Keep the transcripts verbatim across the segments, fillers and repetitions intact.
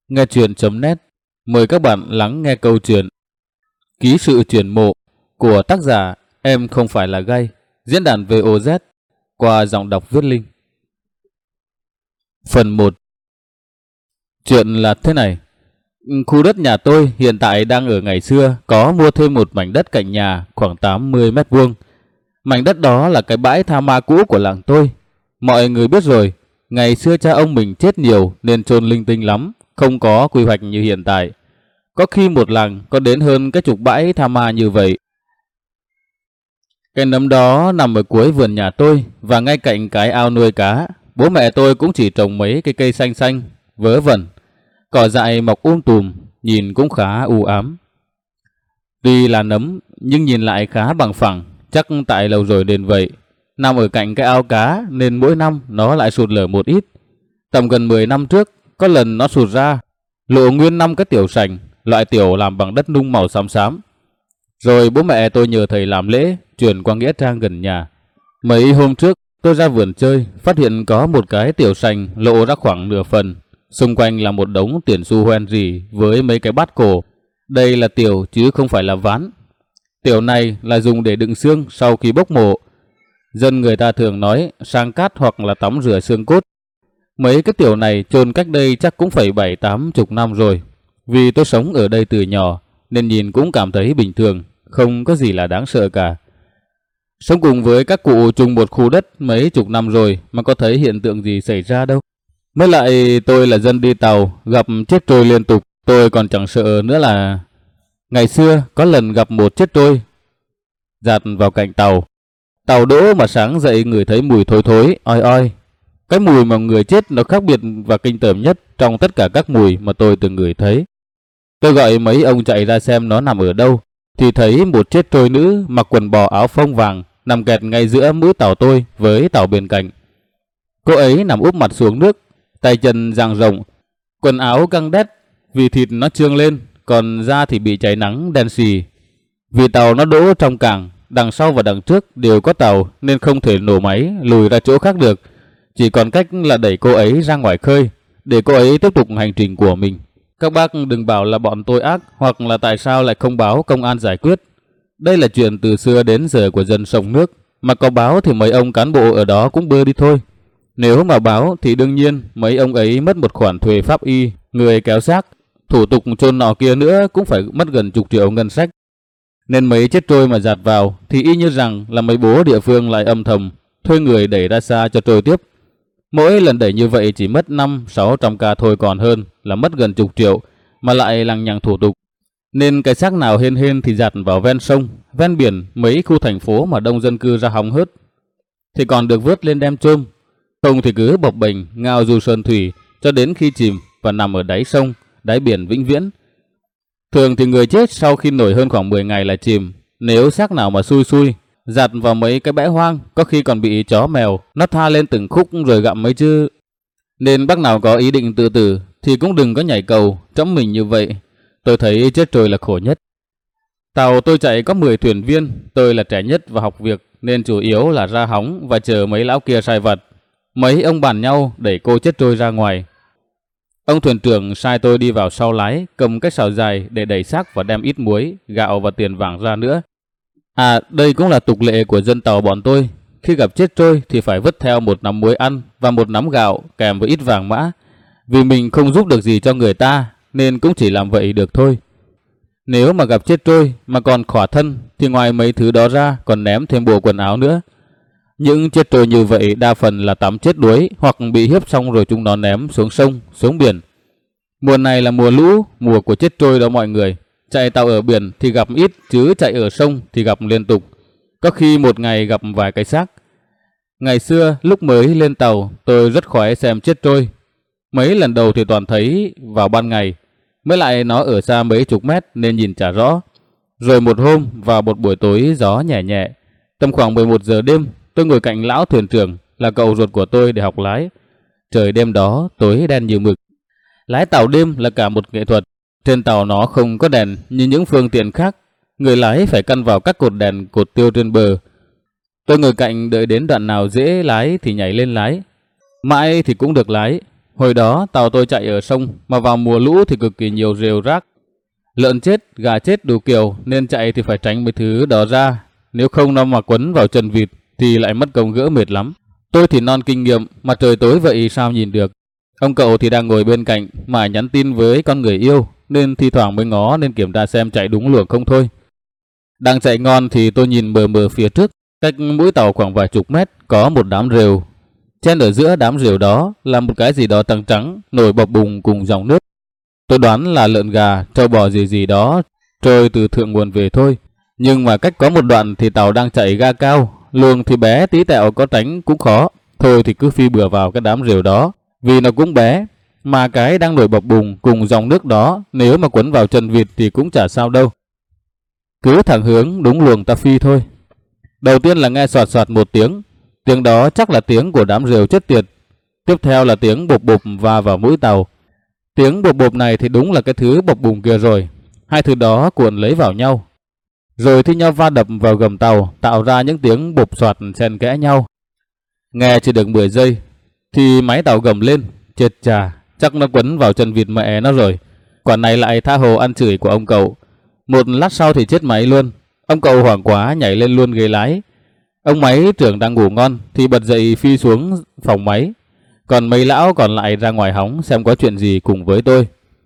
Nghe truyện chấm net mời các bạn lắng nghe câu chuyện Ký sự chuyển mộ của tác giả Em Không Phải Là Gay, diễn đàn vê o zét qua giọng đọc Viết Linh. Phần một. Chuyện là thế này. Khu đất nhà tôi hiện tại đang ở ngày xưa có mua thêm một mảnh đất cạnh nhà khoảng tám mươi mét vuông. Mảnh đất đó là cái bãi tha ma cũ của làng tôi. Mọi người biết rồi, ngày xưa cha ông mình chết nhiều nên chôn linh tinh lắm, không có quy hoạch như hiện tại. Có khi một làng có đến hơn cái chục bãi tha ma như vậy. Cái nấm đó nằm ở cuối vườn nhà tôi và ngay cạnh cái ao nuôi cá. Bố mẹ tôi cũng chỉ trồng mấy cái cây xanh xanh, vớ vẩn. Cỏ dại mọc um tùm, nhìn cũng khá u ám. Tuy là nấm nhưng nhìn lại khá bằng phẳng, chắc tại lâu rồi nên vậy. Nằm ở cạnh cái ao cá nên mỗi năm nó lại sụt lở một ít. Tầm gần mười năm trước, có lần nó sụt ra, lộ nguyên năm cái tiểu sành, loại tiểu làm bằng đất nung màu xám xám. Rồi bố mẹ tôi nhờ thầy làm lễ, chuyển qua nghĩa trang gần nhà. Mấy hôm trước, tôi ra vườn chơi, phát hiện có một cái tiểu sành lộ ra khoảng nửa phần. Xung quanh là một đống tiền xu hoen rỉ với mấy cái bát cổ. Đây là tiểu chứ không phải là ván. Tiểu này là dùng để đựng xương sau khi bốc mộ. Dân người ta thường nói sang cát hoặc là tắm rửa xương cốt. Mấy cái tiểu này chôn cách đây chắc cũng phải bảy tám chục năm rồi. Vì tôi sống ở đây từ nhỏ nên nhìn cũng cảm thấy bình thường, không có gì là đáng sợ cả. Sống cùng với các cụ chung một khu đất mấy chục năm rồi mà có thấy hiện tượng gì xảy ra đâu. Mới lại tôi là dân đi tàu, gặp chết trôi liên tục, tôi còn chẳng sợ nữa là... Ngày xưa có lần gặp một chết trôi dạt vào cạnh tàu. Tàu đỗ mà sáng dậy người thấy mùi thối thối, oi oi. Cái mùi mà người chết nó khác biệt và kinh tởm nhất trong tất cả các mùi mà tôi từng ngửi thấy. Tôi gọi mấy ông chạy ra xem nó nằm ở đâu, thì thấy một chết trôi nữ mặc quần bò áo phông vàng nằm kẹt ngay giữa mũi tàu tôi với tàu bên cạnh. Cô ấy nằm úp mặt xuống nước, tay chân dang rộng, quần áo căng đét vì thịt nó trương lên, còn da thì bị cháy nắng đen xì. Vì tàu nó đỗ trong cảng, đằng sau và đằng trước đều có tàu nên không thể nổ máy lùi ra chỗ khác được. Chỉ còn cách là đẩy cô ấy ra ngoài khơi để cô ấy tiếp tục hành trình của mình. Các bác đừng bảo là bọn tôi ác hoặc là tại sao lại không báo công an giải quyết. Đây là chuyện từ xưa đến giờ của dân sông nước. Mà có báo thì mấy ông cán bộ ở đó cũng bơ đi thôi. Nếu mà báo thì đương nhiên mấy ông ấy mất một khoản thuê pháp y, người kéo xác, thủ tục chôn nọ kia nữa cũng phải mất gần chục triệu ngân sách. Nên mấy chết trôi mà dạt vào thì y như rằng là mấy bố địa phương lại âm thầm thuê người đẩy ra xa cho trôi tiếp. Mỗi lần đẩy như vậy chỉ mất năm sáu trăm ca thôi, còn hơn là mất gần chục triệu mà lại lằng nhằng thủ tục. Nên cái xác nào hên hên thì dạt vào ven sông, ven biển, mấy khu thành phố mà đông dân cư ra hóng hớt thì còn được vớt lên đem chôm. Không thì cứ bập bềnh ngao du sơn thủy cho đến khi chìm và nằm ở đáy sông, đáy biển vĩnh viễn. Thường thì người chết sau khi nổi hơn khoảng mười ngày là chìm. Nếu xác nào mà xui xui dạt vào mấy cái bãi hoang, có khi còn bị chó mèo nó tha lên từng khúc rồi gặm mấy chứ. Nên bác nào có ý định tự tử thì cũng đừng có nhảy cầu trẫm mình như vậy. Tôi thấy chết trôi là khổ nhất. Tàu tôi chạy có mười thuyền viên, tôi là trẻ nhất và học việc nên chủ yếu là ra hóng và chờ mấy lão kia sai vặt. Mấy ông bàn nhau đẩy cô chết trôi ra ngoài. Ông thuyền trưởng sai tôi đi vào sau lái, cầm cái sào dài để đẩy xác và đem ít muối, gạo và tiền vàng ra nữa. À, đây cũng là tục lệ của dân tàu bọn tôi. Khi gặp chết trôi thì phải vứt theo một nắm muối ăn và một nắm gạo kèm với ít vàng mã. Vì mình không giúp được gì cho người ta nên cũng chỉ làm vậy được thôi. Nếu mà gặp chết trôi mà còn khỏa thân thì ngoài mấy thứ đó ra còn ném thêm bộ quần áo nữa. Những chết trôi như vậy đa phần là tắm chết đuối hoặc bị hiếp xong rồi chúng nó ném xuống sông, xuống biển. Mùa này là mùa lũ, mùa của chết trôi đó mọi người. Chạy tàu ở biển thì gặp ít, chứ chạy ở sông thì gặp liên tục. Có khi một ngày gặp vài cái xác. Ngày xưa lúc mới lên tàu tôi rất khoái xem chết trôi. Mấy lần đầu thì toàn thấy vào ban ngày, mới lại nó ở xa mấy chục mét nên nhìn chả rõ. Rồi một hôm vào một buổi tối gió nhẹ nhẹ, tầm khoảng mười một giờ đêm, tôi ngồi cạnh lão thuyền trưởng là cậu ruột của tôi để học lái. Trời đêm đó tối đen như mực. Lái tàu đêm là cả một nghệ thuật. Trên tàu nó không có đèn như những phương tiện khác, người lái phải căn vào các cột đèn cột tiêu trên bờ. Tôi ngồi cạnh đợi đến đoạn nào dễ lái thì nhảy lên lái. Mãi thì cũng được lái. Hồi đó tàu tôi chạy ở sông, mà vào mùa lũ thì cực kỳ nhiều rêu rác. Lợn chết, gà chết đủ kiểu, nên chạy thì phải tránh mấy thứ đó ra. Nếu không nó mà quấn vào chân vịt thì lại mất công gỡ mệt lắm. Tôi thì non kinh nghiệm, mà trời tối vậy sao nhìn được. Ông cậu thì đang ngồi bên cạnh mà nhắn tin với con người yêu, nên thi thoảng mới ngó nên kiểm tra xem chạy đúng luồng không thôi. Đang chạy ngon thì tôi nhìn mờ mờ phía trước, cách mũi tàu khoảng vài chục mét có một đám rêu. Chen ở giữa đám rêu đó là một cái gì đó trắng trắng nổi bọt bùng cùng dòng nước. Tôi đoán là lợn gà, trâu bò gì gì đó trôi từ thượng nguồn về thôi. Nhưng mà cách có một đoạn thì tàu đang chạy ga cao, luồng thì bé tí tẹo, có tránh cũng khó. Thôi thì cứ phi bừa vào cái đám rêu đó, vì nó cũng bé. Mà cái đang nổi bọt bùng cùng dòng nước đó, nếu mà quấn vào chân vịt thì cũng chả sao đâu. Cứ thẳng hướng đúng luồng ta phi thôi. Đầu tiên là nghe soạt soạt một tiếng. Tiếng đó chắc là tiếng của đám rêu chết tiệt. Tiếp theo là tiếng bộp bộp va vào mũi tàu. Tiếng bộp bộp này thì đúng là cái thứ bọt bùng kia rồi. Hai thứ đó cuộn lấy vào nhau, rồi thi nhau va đập vào gầm tàu, tạo ra những tiếng bộp soạt xen kẽ nhau. Nghe chưa được mười giây thì máy tàu gầm lên. Chết chà, chắc nó quấn vào chân vịt mẹ nó rồi. Quả này lại tha hồ ăn chửi của ông cậu. Một lát sau thì chết máy luôn. Ông cậu hoảng quá nhảy lên luôn ghế lái. Ông máy trưởng đang ngủ ngon thì bật dậy phi xuống phòng máy. Còn mấy lão còn lại ra ngoài hóng xem có chuyện gì cùng với tôi.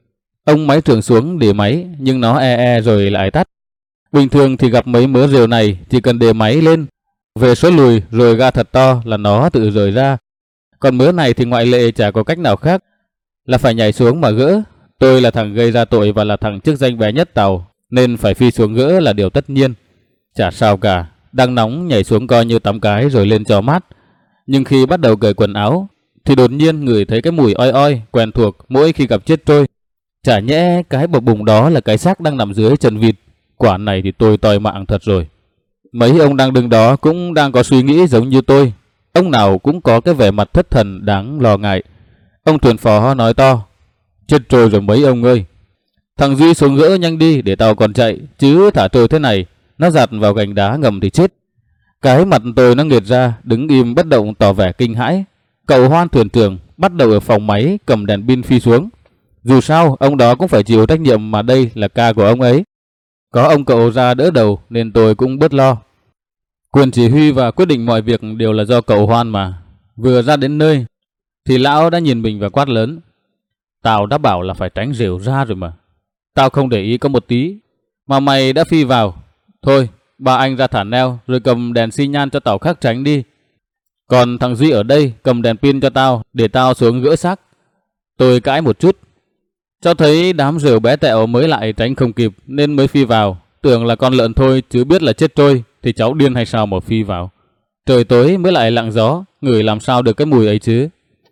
Ông máy trưởng xuống để máy, nhưng nó e e rồi lại tắt. Bình thường thì gặp mấy mớ rêu này chỉ cần để máy lên, về số lùi rồi ga thật to là nó tự rời ra. Còn mớ này thì ngoại lệ, chả có cách nào khác, là phải nhảy xuống mà gỡ. Tôi là thằng gây ra tội và là thằng chức danh bé nhất tàu, nên phải phi xuống gỡ là điều tất nhiên. Chả sao cả, đang nóng nhảy xuống coi như tắm cái rồi lên cho mát. Nhưng khi bắt đầu cởi quần áo thì đột nhiên ngửi thấy cái mùi oi oi quen thuộc mỗi khi gặp chết trôi. Chả nhẽ cái bọt bùng đó là cái xác đang nằm dưới chân vịt. Quả này thì tôi toi mạng thật rồi. Mấy ông đang đứng đó cũng đang có suy nghĩ giống như tôi. Ông nào cũng có cái vẻ mặt thất thần đáng lo ngại. Ông thuyền phó nói to: chết trôi rồi mấy ông ơi. Thằng Duy xuống gỡ nhanh đi để tàu còn chạy, chứ thả trôi thế này nó giạt vào gành đá ngầm thì chết. Cái mặt tôi nó nghiệt ra, đứng im bất động tỏ vẻ kinh hãi. Cậu Hoan thuyền trưởng bắt đầu ở phòng máy cầm đèn pin phi xuống. Dù sao ông đó cũng phải chịu trách nhiệm, mà đây là ca của ông ấy. Có ông cậu ra đỡ đầu nên tôi cũng bớt lo. Quyền chỉ huy và quyết định mọi việc đều là do cậu Hoan mà. Vừa ra đến nơi thì lão đã nhìn mình và quát lớn: tao đã bảo là phải tránh rêu ra rồi mà. Tao không để ý có một tí mà mày đã phi vào. Thôi, ba anh ra thả neo rồi cầm đèn xi nhan cho tàu khác tránh đi. Còn thằng Duy ở đây cầm đèn pin cho tao để tao xuống gỡ xác. Tôi cãi một chút, cho thấy đám rêu bé tẹo mới lại tránh không kịp nên mới phi vào. Tưởng là con lợn thôi chứ biết là chết trôi thì cháu điên hay sao mà phi vào. Trời tối mới lại lặng gió, ngửi làm sao được cái mùi ấy chứ.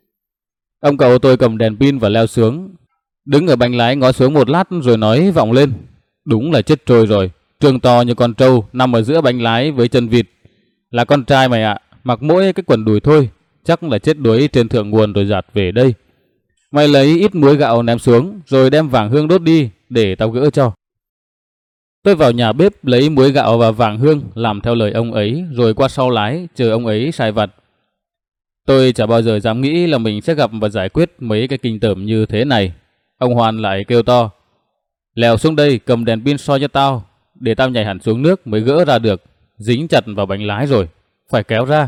Ông cậu tôi cầm đèn pin và leo xuống, đứng ở bánh lái ngó xuống một lát rồi nói vọng lên: đúng là chết trôi rồi. Trương to như con trâu nằm ở giữa bánh lái với chân vịt. Là con trai mày ạ, mặc mỗi cái quần đùi thôi, chắc là chết đuối trên thượng nguồn rồi dạt về đây. Mày lấy ít muối gạo ném xuống rồi đem vàng hương đốt đi để tao gỡ cho. Tôi vào nhà bếp lấy muối gạo và vàng hương làm theo lời ông ấy, rồi qua sau lái chờ ông ấy sai vặt. Tôi chả bao giờ dám nghĩ là mình sẽ gặp và giải quyết mấy cái kinh tởm như thế này. Ông Hoàn lại kêu to: leo xuống đây cầm đèn pin soi cho tao, để tao nhảy hẳn xuống nước mới gỡ ra được. Dính chặt vào bánh lái rồi, phải kéo ra.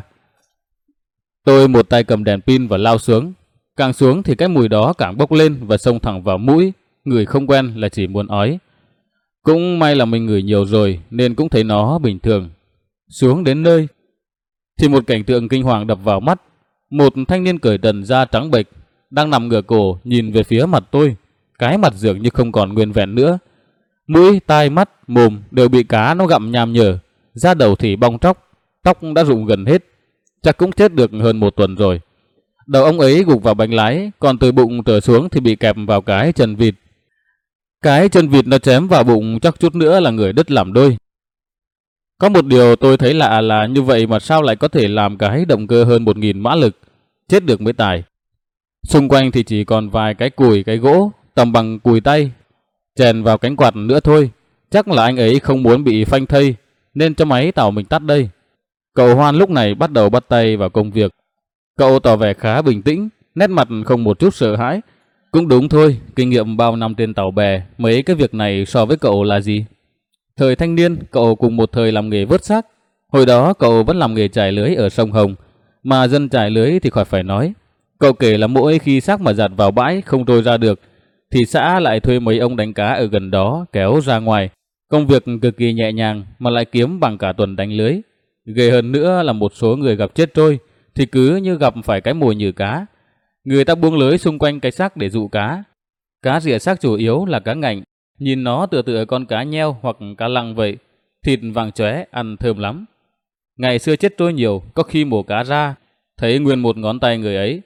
Tôi một tay cầm đèn pin và lao xuống. Càng xuống thì cái mùi đó càng bốc lên và xông thẳng vào mũi. Người không quen là chỉ muốn ói. Cũng may là mình ngửi nhiều rồi nên cũng thấy nó bình thường. Xuống đến nơi thì một cảnh tượng kinh hoàng đập vào mắt. Một thanh niên cởi trần da trắng bệch đang nằm ngửa cổ nhìn về phía mặt tôi. Cái mặt dường như không còn nguyên vẹn nữa. Mũi, tai, mắt, mồm đều bị cá nó gặm nham nhở. Da đầu thì bong tróc, tóc đã rụng gần hết. Chắc cũng chết được hơn một tuần rồi. Đầu ông ấy gục vào bánh lái, còn từ bụng trở xuống thì bị kẹp vào cái chân vịt. Cái chân vịt nó chém vào bụng chắc chút nữa là người đứt làm đôi. Có một điều tôi thấy lạ là như vậy mà sao lại có thể làm cái động cơ hơn một nghìn mã lực chết được mới tài. Xung quanh thì chỉ còn vài cái cùi, cái gỗ tầm bằng cùi tay chèn vào cánh quạt nữa thôi. Chắc là anh ấy không muốn bị phanh thây nên cho máy tàu mình tắt đây. Cậu Hoan lúc này bắt đầu bắt tay vào công việc. Cậu tỏ vẻ khá bình tĩnh, nét mặt không một chút sợ hãi. Cũng đúng thôi, kinh nghiệm bao năm trên tàu bè, mấy cái việc này so với cậu là gì? Thời thanh niên, cậu cùng một thời làm nghề vớt xác. Hồi đó cậu vẫn làm nghề chài lưới ở sông Hồng, mà dân chài lưới thì khỏi phải nói. Cậu kể là mỗi khi xác mà giặt vào bãi không trôi ra được, thì xã lại thuê mấy ông đánh cá ở gần đó kéo ra ngoài. Công việc cực kỳ nhẹ nhàng mà lại kiếm bằng cả tuần đánh lưới. Ghê hơn nữa là một số người gặp chết trôi thì cứ như gặp phải cái mồi nhử cá. Người ta buông lưới xung quanh cái xác để dụ cá. Cá rỉa xác chủ yếu là cá ngạnh, nhìn nó tựa tựa con cá nheo hoặc cá lăng vậy, thịt vàng chóe, ăn thơm lắm. Ngày xưa chết trôi nhiều, có khi mổ cá ra, thấy nguyên một ngón tay người ấy.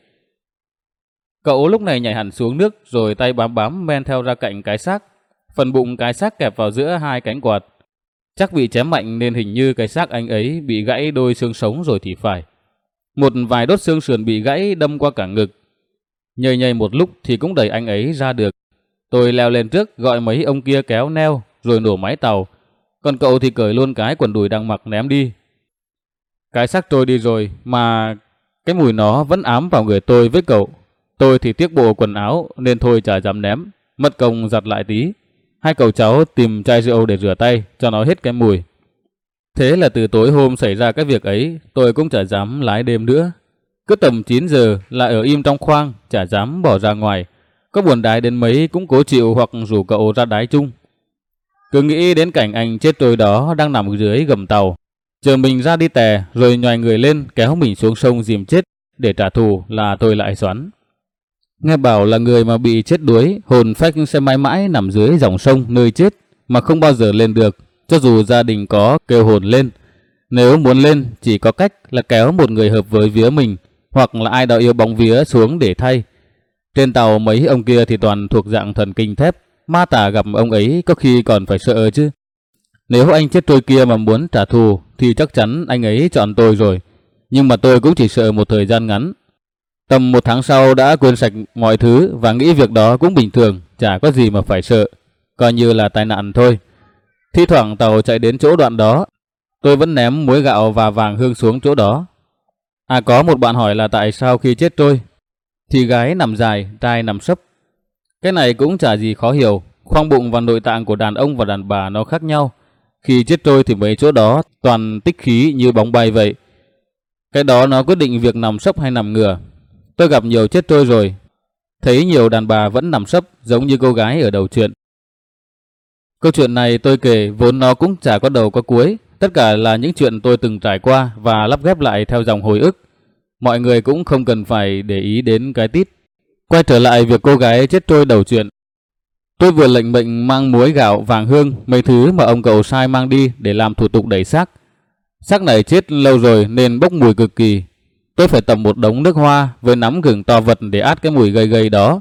Cậu lúc này nhảy hẳn xuống nước rồi tay bám bám men theo ra cạnh cái xác. Phần bụng cái xác kẹp vào giữa hai cánh quạt. Chắc bị chém mạnh nên hình như cái xác anh ấy bị gãy đôi xương sống rồi thì phải. Một vài đốt xương sườn bị gãy đâm qua cả ngực. Nhầy nhầy một lúc thì cũng đẩy anh ấy ra được. Tôi leo lên trước gọi mấy ông kia kéo neo rồi nổ máy tàu. Còn cậu thì cởi luôn cái quần đùi đang mặc ném đi. Cái xác trôi đi rồi mà cái mùi nó vẫn ám vào người tôi với cậu. Tôi thì tiếc bộ quần áo nên thôi chả dám ném, mất công giặt lại tí. Hai cậu cháu tìm chai rượu để rửa tay cho nó hết cái mùi. Thế là từ tối hôm xảy ra cái việc ấy, tôi cũng chả dám lái đêm nữa. Cứ tầm chín giờ là ở im trong khoang, chả dám bỏ ra ngoài. Có buồn đái đến mấy cũng cố chịu hoặc rủ cậu ra đái chung. Cứ nghĩ đến cảnh anh chết trôi đó đang nằm dưới gầm tàu, chờ mình ra đi tè rồi nhoài người lên kéo mình xuống sông dìm chết để trả thù là tôi lại xoắn. Nghe bảo là người mà bị chết đuối, hồn phách sẽ mãi mãi nằm dưới dòng sông nơi chết mà không bao giờ lên được, cho dù gia đình có kêu hồn lên. Nếu muốn lên chỉ có cách là kéo một người hợp với vía mình hoặc là ai đó yêu bóng vía xuống để thay. Trên tàu mấy ông kia thì toàn thuộc dạng thần kinh thép, ma tà gặp ông ấy có khi còn phải sợ chứ. Nếu anh chết trôi kia mà muốn trả thù thì chắc chắn anh ấy chọn tôi rồi. Nhưng mà tôi cũng chỉ sợ một thời gian ngắn. Tầm một tháng sau đã quên sạch mọi thứ và nghĩ việc đó cũng bình thường, chả có gì mà phải sợ, coi như là tai nạn thôi. Thi thoảng tàu chạy đến chỗ đoạn đó, tôi vẫn ném muối gạo và vàng hương xuống chỗ đó. À có một bạn hỏi là tại sao khi chết trôi thì gái nằm dài, trai nằm sấp. Cái này cũng chả gì khó hiểu, khoang bụng và nội tạng của đàn ông và đàn bà nó khác nhau. Khi chết trôi thì mấy chỗ đó toàn tích khí như bóng bay vậy. Cái đó nó quyết định việc nằm sấp hay nằm ngửa. Tôi gặp nhiều chết trôi rồi, thấy nhiều đàn bà vẫn nằm sấp giống như cô gái ở đầu chuyện. Câu chuyện này tôi kể vốn nó cũng chả có đầu có cuối, tất cả là những chuyện tôi từng trải qua và lắp ghép lại theo dòng hồi ức. Mọi người cũng không cần phải để ý đến cái tít. Quay trở lại việc cô gái chết trôi đầu chuyện. Tôi vừa lệnh mệnh mang muối gạo, vàng hương, mấy thứ mà ông cậu sai mang đi để làm thủ tục đẩy xác. Xác này chết lâu rồi nên bốc mùi cực kỳ. Tôi phải tầm một đống nước hoa với nắm gừng to vật để át cái mùi gây gây đó.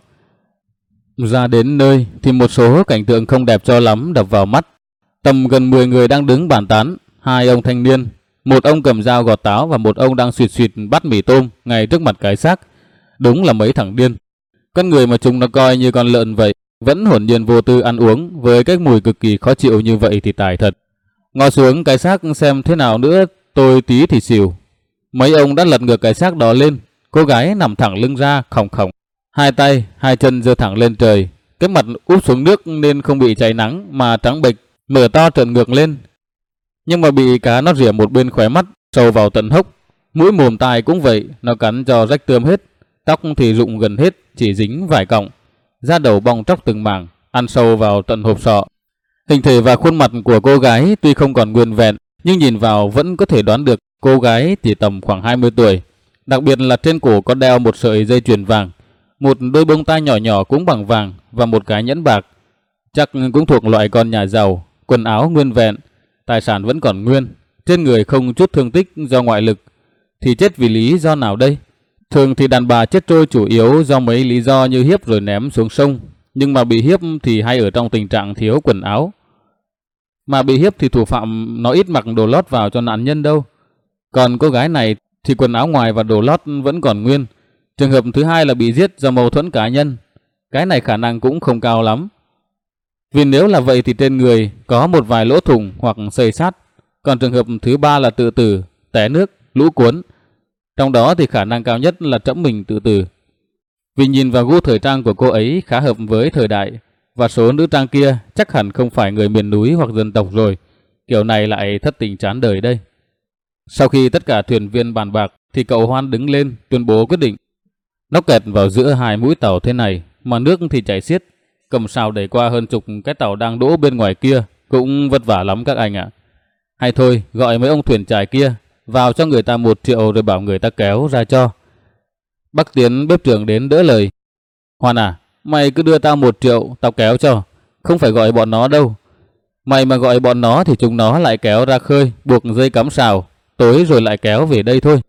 Ra đến nơi thì một số cảnh tượng không đẹp cho lắm đập vào mắt. Tầm gần mười người đang đứng bàn tán, hai ông thanh niên, một ông cầm dao gọt táo và một ông đang suỵt suỵt bắt mì tôm ngay trước mặt cái xác. Đúng là mấy thằng điên. Con người mà chúng nó coi như con lợn vậy, vẫn hồn nhiên vô tư ăn uống với cái mùi cực kỳ khó chịu như vậy thì tài thật. Ngó xuống cái xác xem thế nào nữa, tôi tí thì xỉu. Mấy ông đã lật ngược cái xác đó lên, cô gái nằm thẳng lưng ra khòng khòng, hai tay, hai chân giơ thẳng lên trời, cái mặt úp xuống nước nên không bị cháy nắng mà trắng bệch, mở to trợn ngược lên. Nhưng mà bị cá nó rỉa một bên khóe mắt, sâu vào tận hốc, mũi mồm tai cũng vậy, nó cắn cho rách tươm hết, tóc thì rụng gần hết, chỉ dính vài cọng, da đầu bong tróc từng mảng, ăn sâu vào tận hộp sọ. Hình thể và khuôn mặt của cô gái tuy không còn nguyên vẹn, nhưng nhìn vào vẫn có thể đoán được cô gái thì tầm khoảng hai mươi tuổi. Đặc biệt là trên cổ có đeo một sợi dây chuyền vàng, một đôi bông tai nhỏ nhỏ cũng bằng vàng và một cái nhẫn bạc. Chắc cũng thuộc loại con nhà giàu, quần áo nguyên vẹn, tài sản vẫn còn nguyên, trên người không chút thương tích do ngoại lực. Thì chết vì lý do nào đây? Thường thì đàn bà chết trôi chủ yếu do mấy lý do như hiếp rồi ném xuống sông, nhưng mà bị hiếp thì hay ở trong tình trạng thiếu quần áo. Mà bị hiếp thì thủ phạm nó ít mặc đồ lót vào cho nạn nhân đâu. Còn cô gái này thì quần áo ngoài và đồ lót vẫn còn nguyên. Trường hợp thứ hai là bị giết do mâu thuẫn cá nhân. Cái này khả năng cũng không cao lắm. Vì nếu là vậy thì trên người có một vài lỗ thủng hoặc xây sát. Còn trường hợp thứ ba là tự tử, té nước, lũ cuốn. Trong đó thì khả năng cao nhất là trẫm mình tự tử. Vì nhìn vào gu thời trang của cô ấy khá hợp với thời đại, và số nữ trang kia chắc hẳn không phải người miền núi hoặc dân tộc rồi. Kiểu này lại thất tình chán đời đây. Sau khi tất cả thuyền viên bàn bạc thì cậu Hoan đứng lên tuyên bố quyết định. Nó kẹt vào giữa hai mũi tàu thế này mà nước thì chảy xiết, cầm sào đẩy qua hơn chục cái tàu đang đỗ bên ngoài kia cũng vất vả lắm các anh ạ. Hay thôi gọi mấy ông thuyền chài kia vào cho người ta một triệu rồi bảo người ta kéo ra cho. Bác Tiến bếp trưởng đến đỡ lời. Hoan à, mày cứ đưa tao một triệu tao kéo cho, không phải gọi bọn nó đâu. Mày mà gọi bọn nó thì chúng nó lại kéo ra khơi, buộc dây cắm sào, tối rồi lại kéo về đây thôi.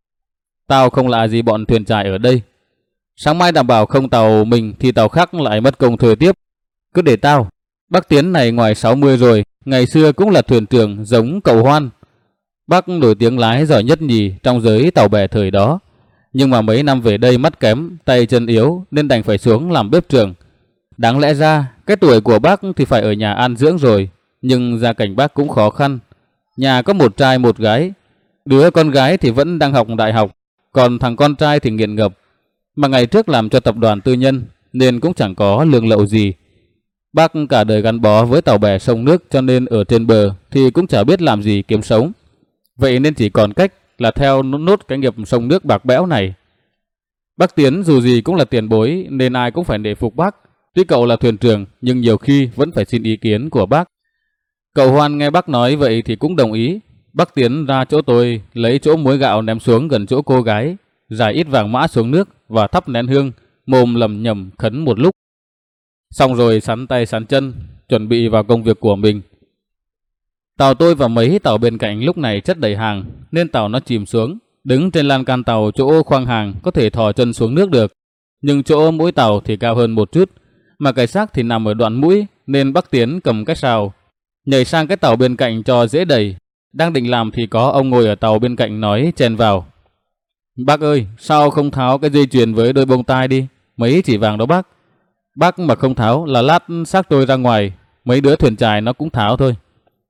Tao không lạ gì bọn thuyền chài ở đây. Sáng mai đảm bảo không tàu mình thì tàu khác lại mất công thuê tiếp. Cứ để tao. Bác Tiến này ngoài sáu mươi rồi, ngày xưa cũng là thuyền trưởng giống cậu Hoan. Bác nổi tiếng lái giỏi nhất nhì trong giới tàu bè thời đó. Nhưng mà mấy năm về đây mắt kém, tay chân yếu nên đành phải xuống làm bếp trưởng. Đáng lẽ ra, cái tuổi của bác thì phải ở nhà an dưỡng rồi. Nhưng gia cảnh bác cũng khó khăn. Nhà có một trai một gái. Đứa con gái thì vẫn đang học đại học, còn thằng con trai thì nghiện ngập. Mà ngày trước làm cho tập đoàn tư nhân nên cũng chẳng có lương lậu gì. Bác cả đời gắn bó với tàu bè sông nước cho nên ở trên bờ thì cũng chả biết làm gì kiếm sống. Vậy nên chỉ còn cách là theo nốt cái nghiệp sông nước bạc bẽo này. Bác Tiến dù gì cũng là tiền bối nên ai cũng phải nể phục bác. Tuy cậu là thuyền trưởng nhưng nhiều khi vẫn phải xin ý kiến của bác. Cậu Hoan nghe bác nói vậy thì cũng đồng ý. Bác Tiến ra chỗ tôi lấy chỗ muối gạo ném xuống gần chỗ cô gái, rải ít vàng mã xuống nước và thắp nén hương, mồm lầm nhầm khấn một lúc. Xong rồi sắn tay sắn chân, chuẩn bị vào công việc của mình. Tàu tôi và mấy tàu bên cạnh lúc này chất đầy hàng nên tàu nó chìm xuống. Đứng trên lan can tàu chỗ khoang hàng có thể thò chân xuống nước được. Nhưng chỗ mũi tàu thì cao hơn một chút, mà cái xác thì nằm ở đoạn mũi nên bác Tiến cầm cái sào nhảy sang cái tàu bên cạnh cho dễ đẩy. Đang định làm thì có ông ngồi ở tàu bên cạnh nói chen vào. Bác ơi, sao không tháo cái dây chuyền với đôi bông tai đi? Mấy chỉ vàng đó bác. Bác mà không tháo là lát xác tôi ra ngoài, mấy đứa thuyền chài nó cũng tháo thôi.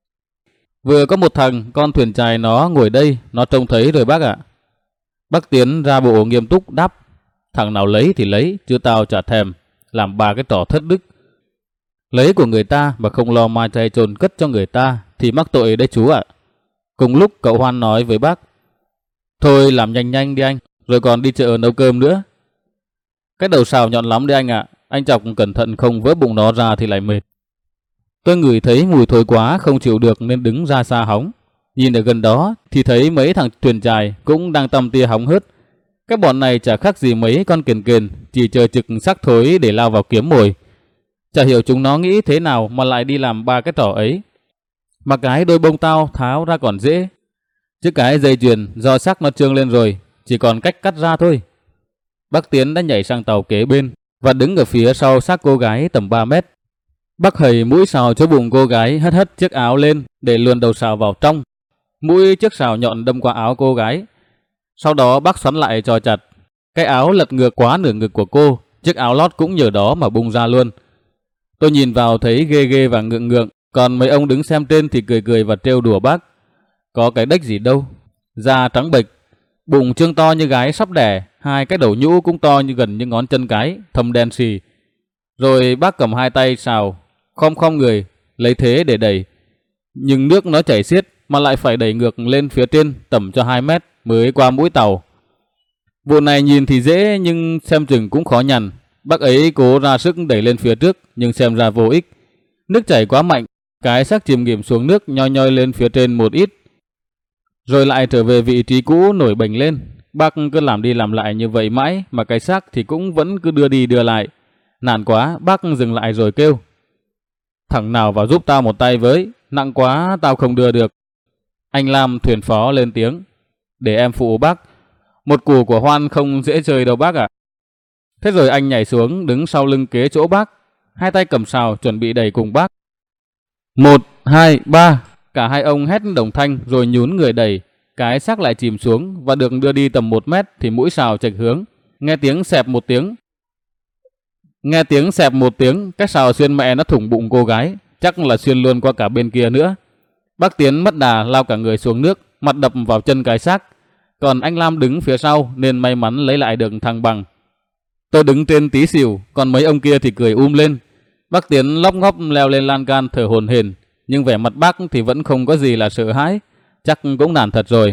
Vừa có một thằng con thuyền chài nó ngồi đây, nó trông thấy rồi bác ạ. Bác Tiến ra bộ nghiêm túc đáp. Thằng nào lấy thì lấy, chứ tao chả thèm, làm ba cái trò thất đức. Lấy của người ta mà không lo mai chay chôn cất cho người ta thì mắc tội đấy chú ạ. Cùng lúc cậu Hoan nói với bác. Thôi làm nhanh nhanh đi anh, rồi còn đi chợ nấu cơm nữa. Cái đầu sào nhọn lắm đấy anh ạ, anh chọc cẩn thận không vỡ bụng nó ra thì lại mệt. Tôi ngửi thấy mùi thối quá không chịu được nên đứng ra xa hóng. Nhìn ở gần đó thì thấy mấy thằng thuyền chài cũng đang tăm tia hóng hớt. Cái bọn này chả khác gì mấy con kền kền, chỉ chờ trực xác thối để lao vào kiếm mồi. Chả hiểu chúng nó nghĩ thế nào mà lại đi làm ba cái trò ấy. Mà cái đôi bông tao tháo ra còn dễ, chứ cái dây chuyền do xác nó trương lên rồi, chỉ còn cách cắt ra thôi. Bác Tiến đã nhảy sang tàu kế bên và đứng ở phía sau xác cô gái tầm ba mét. Bác hầy mũi sào chỗ bụng cô gái, hất hất chiếc áo lên để luồn đầu sào vào trong. Mũi chiếc sào nhọn đâm qua áo cô gái. Sau đó bác xoắn lại cho chặt. Cái áo lật ngược quá nửa ngực của cô, chiếc áo lót cũng nhờ đó mà bung ra luôn. Tôi nhìn vào thấy ghê ghê và ngượng ngượng, còn mấy ông đứng xem trên thì cười cười và trêu đùa bác. Có cái đếch gì đâu, da trắng bệch, bụng trương to như gái sắp đẻ, hai cái đầu nhũ cũng to như gần như ngón chân cái, thâm đen xì. Rồi bác cầm hai tay sào, khom khom người, lấy thế để đẩy. Nhưng nước nó chảy xiết mà lại phải đẩy ngược lên phía trên tầm cho hai mét mới qua mũi tàu. Vụ này nhìn thì dễ nhưng xem chừng cũng khó nhằn. Bác ấy cố ra sức đẩy lên phía trước nhưng xem ra vô ích. Nước chảy quá mạnh, cái xác chìm nghỉm xuống nước nhoi nhoi lên phía trên một ít. Rồi lại trở về vị trí cũ nổi bềnh lên. Bác cứ làm đi làm lại như vậy mãi mà cái xác thì cũng vẫn cứ đưa đi đưa lại. Nản quá, bác dừng lại rồi kêu. Thằng nào vào giúp tao một tay với, nặng quá tao không đưa được. Anh Lam thuyền phó lên tiếng. Để em phụ bác, một củ của Hoan không dễ chơi đâu bác ạ. Thế rồi anh nhảy xuống đứng sau lưng kế chỗ bác, hai tay cầm sào chuẩn bị đẩy cùng bác. Một, hai, ba, cả hai ông hét đồng thanh rồi nhún người đẩy. Cái xác lại chìm xuống và được đưa đi tầm một mét thì mũi sào chệch hướng. Nghe tiếng xẹp một tiếng. Nghe tiếng xẹp một tiếng, cái sào xuyên mẹ nó thủng bụng cô gái, chắc là xuyên luôn qua cả bên kia nữa. Bác Tiến mất đà lao cả người xuống nước, mặt đập vào chân cái xác. Còn anh Lam đứng phía sau nên may mắn lấy lại được thăng bằng. Tôi đứng trên tí xỉu, còn mấy ông kia thì cười um lên. Bác Tiến lóc ngóc leo lên lan can thở hổn hển, nhưng vẻ mặt bác thì vẫn không có gì là sợ hãi, chắc cũng nản thật rồi.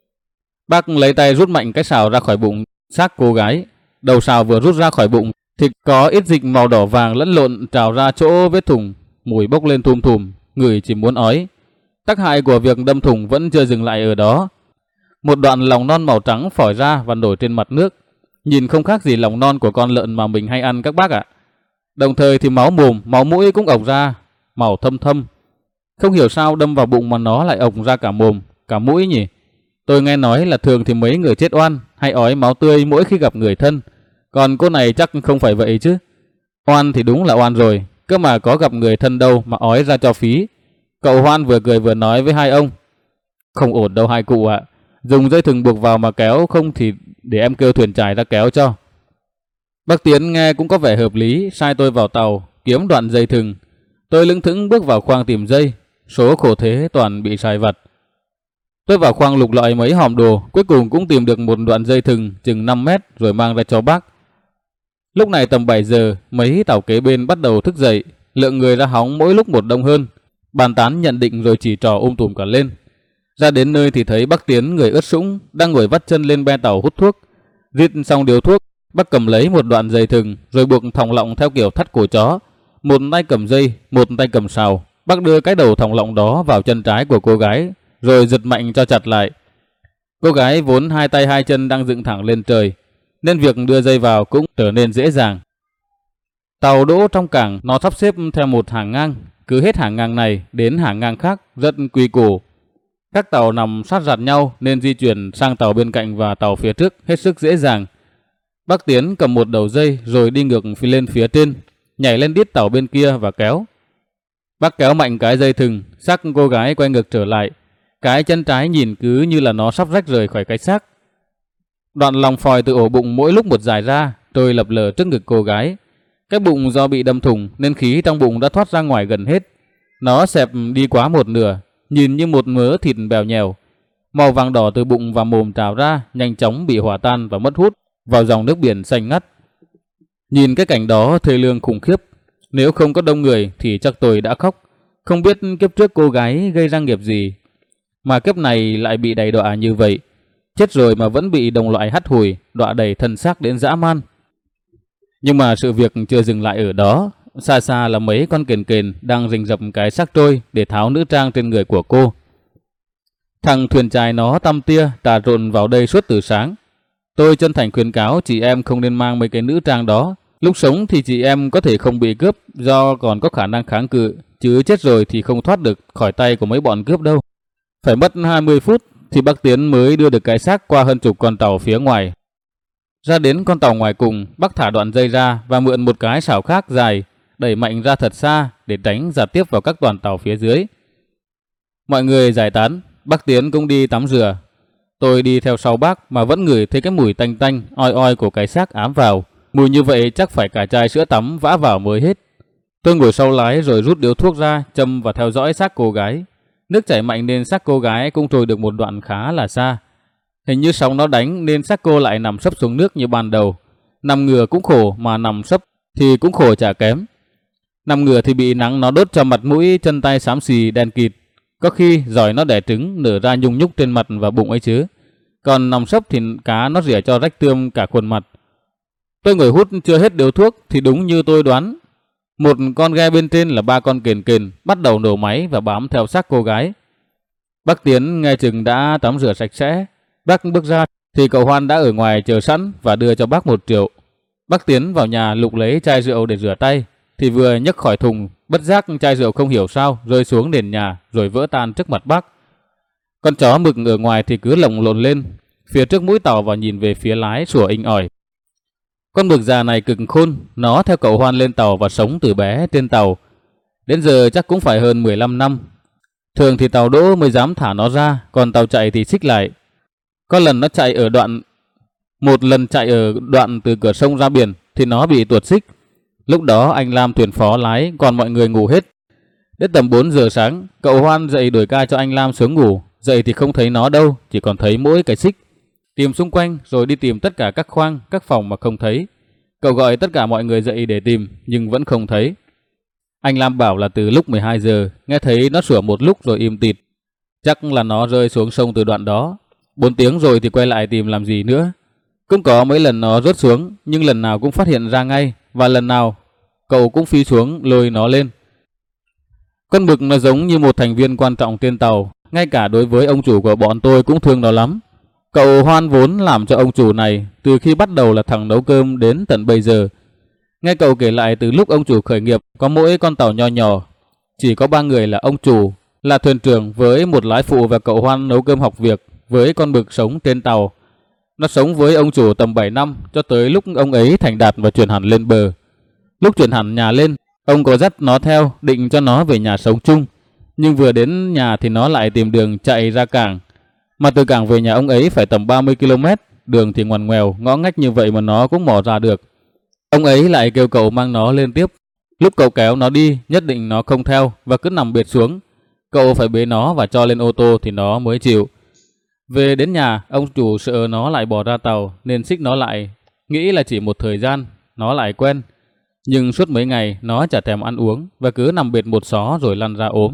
Bác lấy tay rút mạnh cái sào ra khỏi bụng xác cô gái. Đầu sào vừa rút ra khỏi bụng thì có ít dịch màu đỏ vàng lẫn lộn trào ra chỗ vết thủng, mùi bốc lên thum thùm, người chỉ muốn ói. Tác hại của việc đâm thủng vẫn chưa dừng lại ở đó. Một đoạn lòng non màu trắng phỏi ra và nổi trên mặt nước, nhìn không khác gì lòng non của con lợn mà mình hay ăn các bác ạ. Đồng thời thì máu mồm, máu mũi cũng ộc ra, màu thâm thâm. Không hiểu sao đâm vào bụng mà nó lại ộc ra cả mồm, cả mũi nhỉ. Tôi nghe nói là thường thì mấy người chết oan hay ói máu tươi mỗi khi gặp người thân, còn cô này chắc không phải vậy chứ. Oan thì đúng là oan rồi, cơ mà có gặp người thân đâu mà ói ra cho phí. Cậu Hoan vừa cười vừa nói với hai ông: "Không ổn đâu hai cụ ạ, dùng dây thừng buộc vào mà kéo, không thì để em kêu thuyền chài ra kéo cho." Bác Tiến nghe cũng có vẻ hợp lý, sai tôi vào tàu kiếm đoạn dây thừng. Tôi lững thững bước vào khoang tìm dây, số khổ thế toàn bị sai vặt. Tôi vào khoang lục lọi mấy hòm đồ, cuối cùng cũng tìm được một đoạn dây thừng chừng năm mét rồi mang ra cho bác. Lúc này tầm bảy giờ, mấy tàu kế bên bắt đầu thức dậy, lượng người ra hóng mỗi lúc một đông hơn, bàn tán nhận định rồi chỉ trò um tùm cả lên. Ra đến nơi thì thấy bác Tiến người ướt sũng đang ngồi vắt chân lên be tàu hút thuốc. Rít xong điếu thuốc, bác cầm lấy một đoạn dây thừng rồi buộc thòng lọng theo kiểu thắt cổ chó. Một tay cầm dây, một tay cầm sào. Bác đưa cái đầu thòng lọng đó vào chân trái của cô gái rồi giật mạnh cho chặt lại. Cô gái vốn hai tay hai chân đang dựng thẳng lên trời, nên việc đưa dây vào cũng trở nên dễ dàng. Tàu đỗ trong cảng, nó sắp xếp theo một hàng ngang, cứ hết hàng ngang này đến hàng ngang khác rất quy củ. Các tàu nằm sát rạt nhau nên di chuyển sang tàu bên cạnh và tàu phía trước hết sức dễ dàng. Bác Tiến cầm một đầu dây rồi đi ngược phi lên phía trên, nhảy lên đít tàu bên kia và kéo. Bác kéo mạnh cái dây thừng, xác cô gái quay ngược trở lại. Cái chân trái nhìn cứ như là nó sắp rách rời khỏi cái xác. Đoạn lòng phòi từ ổ bụng mỗi lúc một dài ra, trôi lập lờ trước ngực cô gái. Cái bụng do bị đâm thủng nên khí trong bụng đã thoát ra ngoài gần hết. Nó xẹp đi quá một nửa, nhìn như một mớ thịt bèo nhèo. Màu vàng đỏ từ bụng và mồm trào ra, nhanh chóng bị hòa tan và mất hút vào dòng nước biển xanh ngắt. Nhìn cái cảnh đó thê lương khủng khiếp. Nếu không có đông người thì chắc tôi đã khóc. Không biết kiếp trước cô gái gây ra nghiệp gì mà kiếp này lại bị đầy đọa như vậy. Chết rồi mà vẫn bị đồng loại hắt hủi, đọa đầy thân xác đến dã man. Nhưng mà sự việc chưa dừng lại ở đó. Xa xa là mấy con kền kền đang rình rập cái xác trôi để tháo nữ trang trên người của cô. Thằng thuyền chài nó tăm tia trà trộn vào đây suốt từ sáng. Tôi chân thành khuyến cáo chị em không nên mang mấy cái nữ trang đó. Lúc sống thì chị em có thể không bị cướp do còn có khả năng kháng cự, chứ chết rồi thì không thoát được khỏi tay của mấy bọn cướp đâu. Phải mất hai mươi phút thì bác Tiến mới đưa được cái xác qua hơn chục con tàu phía ngoài. Ra đến con tàu ngoài cùng, bác thả đoạn dây ra và mượn một cái sào khác dài, đẩy mạnh ra thật xa để tránh dạt tiếp vào các đoàn tàu phía dưới. Mọi người giải tán, bác Tiến cũng đi tắm rửa. Tôi đi theo sau bác mà vẫn ngửi thấy cái mùi tanh tanh, oi oi của cái xác ám vào. Mùi như vậy chắc phải cả chai sữa tắm vã vào mới hết. Tôi ngồi sau lái rồi rút điếu thuốc ra, châm và theo dõi xác cô gái. Nước chảy mạnh nên xác cô gái cũng trôi được một đoạn khá là xa. Hình như sóng nó đánh nên xác cô lại nằm sấp xuống nước như ban đầu. Nằm ngửa cũng khổ mà nằm sấp thì cũng khổ chả kém. Nằm ngửa thì bị nắng nó đốt cho mặt mũi, chân tay xám xì đen kịt. Có khi giỏi nó đẻ trứng nở ra nhung nhúc trên mặt và bụng ấy chứ. Còn nằm sấp thì cá nó rỉa cho rách tươm cả khuôn mặt. Tôi ngồi hút chưa hết điếu thuốc thì đúng như tôi đoán. Một con ghe bên trên là ba con kền kền bắt đầu nổ máy và bám theo xác cô gái. Bác Tiến nghe chừng đã tắm rửa sạch sẽ. Bác bước ra thì cậu Hoan đã ở ngoài chờ sẵn và đưa cho bác một triệu. Bác Tiến vào nhà lục lấy chai rượu để rửa tay thì vừa nhấc khỏi thùng, bất giác chai rượu không hiểu sao rơi xuống nền nhà rồi vỡ tan trước mặt bác. Con chó mực ở ngoài thì cứ lồng lộn lên phía trước mũi tàu và nhìn về phía lái sủa inh ỏi. Con mực già này cực khôn, nó theo cậu Hoan lên tàu và sống từ bé trên tàu. Đến giờ chắc cũng phải hơn mười lăm năm. Thường thì tàu đỗ mới dám thả nó ra, còn tàu chạy thì xích lại. Có lần nó chạy ở đoạn Một lần chạy ở đoạn từ cửa sông ra biển thì nó bị tuột xích. Lúc đó anh Lam thuyền phó lái, còn mọi người ngủ hết. Đến tầm bốn giờ sáng, cậu Hoan dậy đổi ca cho anh Lam xuống ngủ. Dậy thì không thấy nó đâu, chỉ còn thấy mỗi cái xích. Tìm xung quanh rồi đi tìm tất cả các khoang, các phòng mà không thấy. Cậu gọi tất cả mọi người dậy để tìm nhưng vẫn không thấy. Anh Lam bảo là từ lúc mười hai giờ nghe thấy nó sủa một lúc rồi im tịt. Chắc là nó rơi xuống sông từ đoạn đó. Bốn tiếng rồi thì quay lại tìm làm gì nữa. Cũng có mấy lần nó rớt xuống nhưng lần nào cũng phát hiện ra ngay. Và lần nào cậu cũng phi xuống lôi nó lên. Con mực nó giống như một thành viên quan trọng trên tàu. Ngay cả đối với ông chủ của bọn tôi cũng thương nó lắm. Cậu Hoan vốn làm cho ông chủ này từ khi bắt đầu là thằng nấu cơm đến tận bây giờ. Nghe cậu kể lại từ lúc ông chủ khởi nghiệp có mỗi con tàu nho nhỏ. Chỉ có ba người là ông chủ, là thuyền trưởng với một lái phụ và cậu Hoan nấu cơm học việc với con mực sống trên tàu. Nó sống với ông chủ tầm bảy năm cho tới lúc ông ấy thành đạt và chuyển hẳn lên bờ. Lúc chuyển hẳn nhà lên, ông có dắt nó theo định cho nó về nhà sống chung. Nhưng vừa đến nhà thì nó lại tìm đường chạy ra cảng. Mà từ cảng về nhà ông ấy phải tầm ba mươi ki lô mét, đường thì ngoằn ngoèo, ngõ ngách như vậy mà nó cũng mò ra được. Ông ấy lại kêu cậu mang nó lên tiếp. Lúc cậu kéo nó đi, nhất định nó không theo và cứ nằm bệt xuống. Cậu phải bế nó và cho lên ô tô thì nó mới chịu. Về đến nhà, ông chủ sợ nó lại bỏ ra tàu nên xích nó lại, nghĩ là chỉ một thời gian, nó lại quen. Nhưng suốt mấy ngày nó chả thèm ăn uống và cứ nằm bệt một xó rồi lăn ra ốm.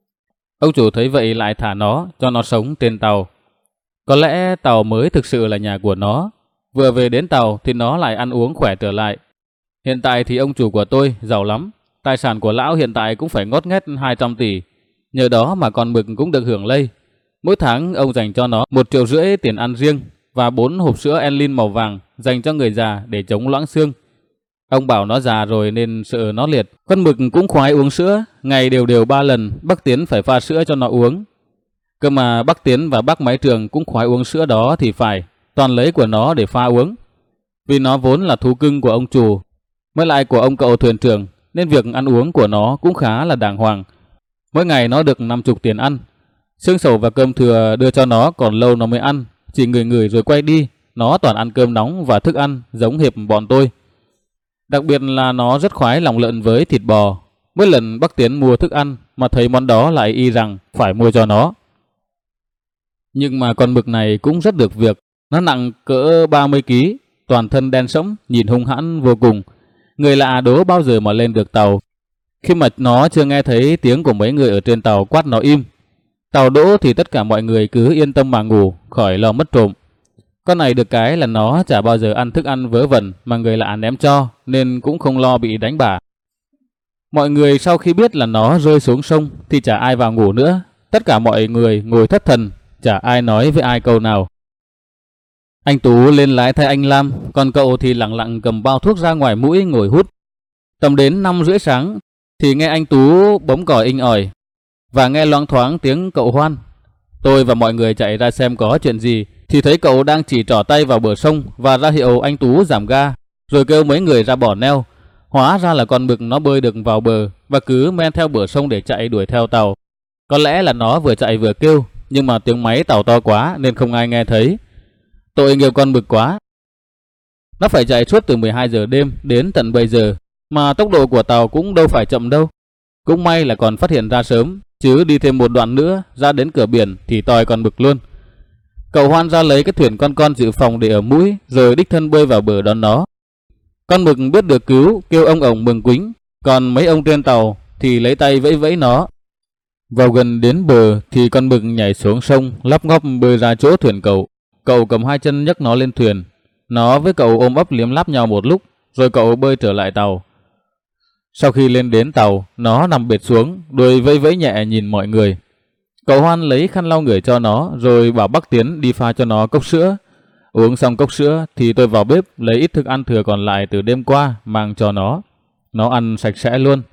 Ông chủ thấy vậy lại thả nó, cho nó sống trên tàu. Có lẽ tàu mới thực sự là nhà của nó. Vừa về đến tàu thì nó lại ăn uống khỏe trở lại. Hiện tại thì ông chủ của tôi giàu lắm. Tài sản của lão hiện tại cũng phải ngót nghét hai trăm tỷ. Nhờ đó mà con mực cũng được hưởng lây. Mỗi tháng ông dành cho nó một triệu rưỡi tiền ăn riêng và bốn hộp sữa Enlin màu vàng dành cho người già để chống loãng xương. Ông bảo nó già rồi nên sợ nó liệt. Con mực cũng khoái uống sữa, ngày đều đều ba lần bác Tiến phải pha sữa cho nó uống. Cơ mà bác Tiến và bác Máy Trường cũng khoái uống sữa đó thì phải, toàn lấy của nó để pha uống. Vì nó vốn là thú cưng của ông chủ, mới lại của ông cậu thuyền trưởng, nên việc ăn uống của nó cũng khá là đàng hoàng. Mỗi ngày nó được năm mươi tiền ăn. Xương sầu và cơm thừa đưa cho nó còn lâu nó mới ăn, chỉ ngửi ngửi rồi quay đi. Nó toàn ăn cơm nóng và thức ăn giống hệt bọn tôi. Đặc biệt là nó rất khoái lòng lợn với thịt bò. Mỗi lần bác Tiến mua thức ăn mà thấy món đó lại y rằng phải mua cho nó. Nhưng mà con mực này cũng rất được việc. Nó nặng cỡ ba mươi ki lô gam, toàn thân đen sẫm, nhìn hung hãn vô cùng. Người lạ đố bao giờ mà lên được tàu. Khi mà nó chưa nghe thấy tiếng của mấy người ở trên tàu quát nó im. Tàu đỗ thì tất cả mọi người cứ yên tâm mà ngủ, khỏi lo mất trộm. Con này được cái là nó chả bao giờ ăn thức ăn vớ vẩn mà người lạ ném cho, nên cũng không lo bị đánh bả. Mọi người sau khi biết là nó rơi xuống sông thì chả ai vào ngủ nữa. Tất cả mọi người ngồi thất thần, chả ai nói với ai câu nào. Anh Tú lên lái thay anh Lam, còn cậu thì lặng lặng cầm bao thuốc ra ngoài mũi ngồi hút. Tầm đến năm rưỡi sáng thì nghe anh Tú bấm còi inh ỏi và nghe loáng thoáng tiếng cậu Hoan. Tôi và mọi người chạy ra xem có chuyện gì thì thấy cậu đang chỉ trỏ tay vào bờ sông và ra hiệu anh Tú giảm ga, rồi kêu mấy người ra bỏ neo. Hóa ra là con mực nó bơi được vào bờ và cứ men theo bờ sông để chạy đuổi theo tàu. Có lẽ là nó vừa chạy vừa kêu, nhưng mà tiếng máy tàu to quá nên không ai nghe thấy. Tội nghiệp con mực quá. Nó phải chạy suốt từ mười hai giờ đêm đến tận bây giờ, mà tốc độ của tàu cũng đâu phải chậm đâu. Cũng may là còn phát hiện ra sớm, chứ đi thêm một đoạn nữa ra đến cửa biển thì toi con mực luôn. Cậu Hoan ra lấy cái thuyền con con dự phòng để ở mũi, rồi đích thân bơi vào bờ đón nó. Con mực biết được cứu, kêu ông ổng mừng quính, còn mấy ông trên tàu thì lấy tay vẫy vẫy nó. Vào gần đến bờ thì con mực nhảy xuống sông, lắp ngóp bơi ra chỗ thuyền cậu. Cậu cầm hai chân nhấc nó lên thuyền. Nó với cậu ôm ấp liếm láp nhau một lúc, rồi cậu bơi trở lại tàu. Sau khi lên đến tàu, nó nằm bệt xuống, đuôi vẫy vẫy nhẹ nhìn mọi người. Cậu Hoan lấy khăn lau người cho nó, rồi bảo bác Tiến đi pha cho nó cốc sữa. Uống xong cốc sữa thì tôi vào bếp lấy ít thức ăn thừa còn lại từ đêm qua mang cho nó. Nó ăn sạch sẽ luôn.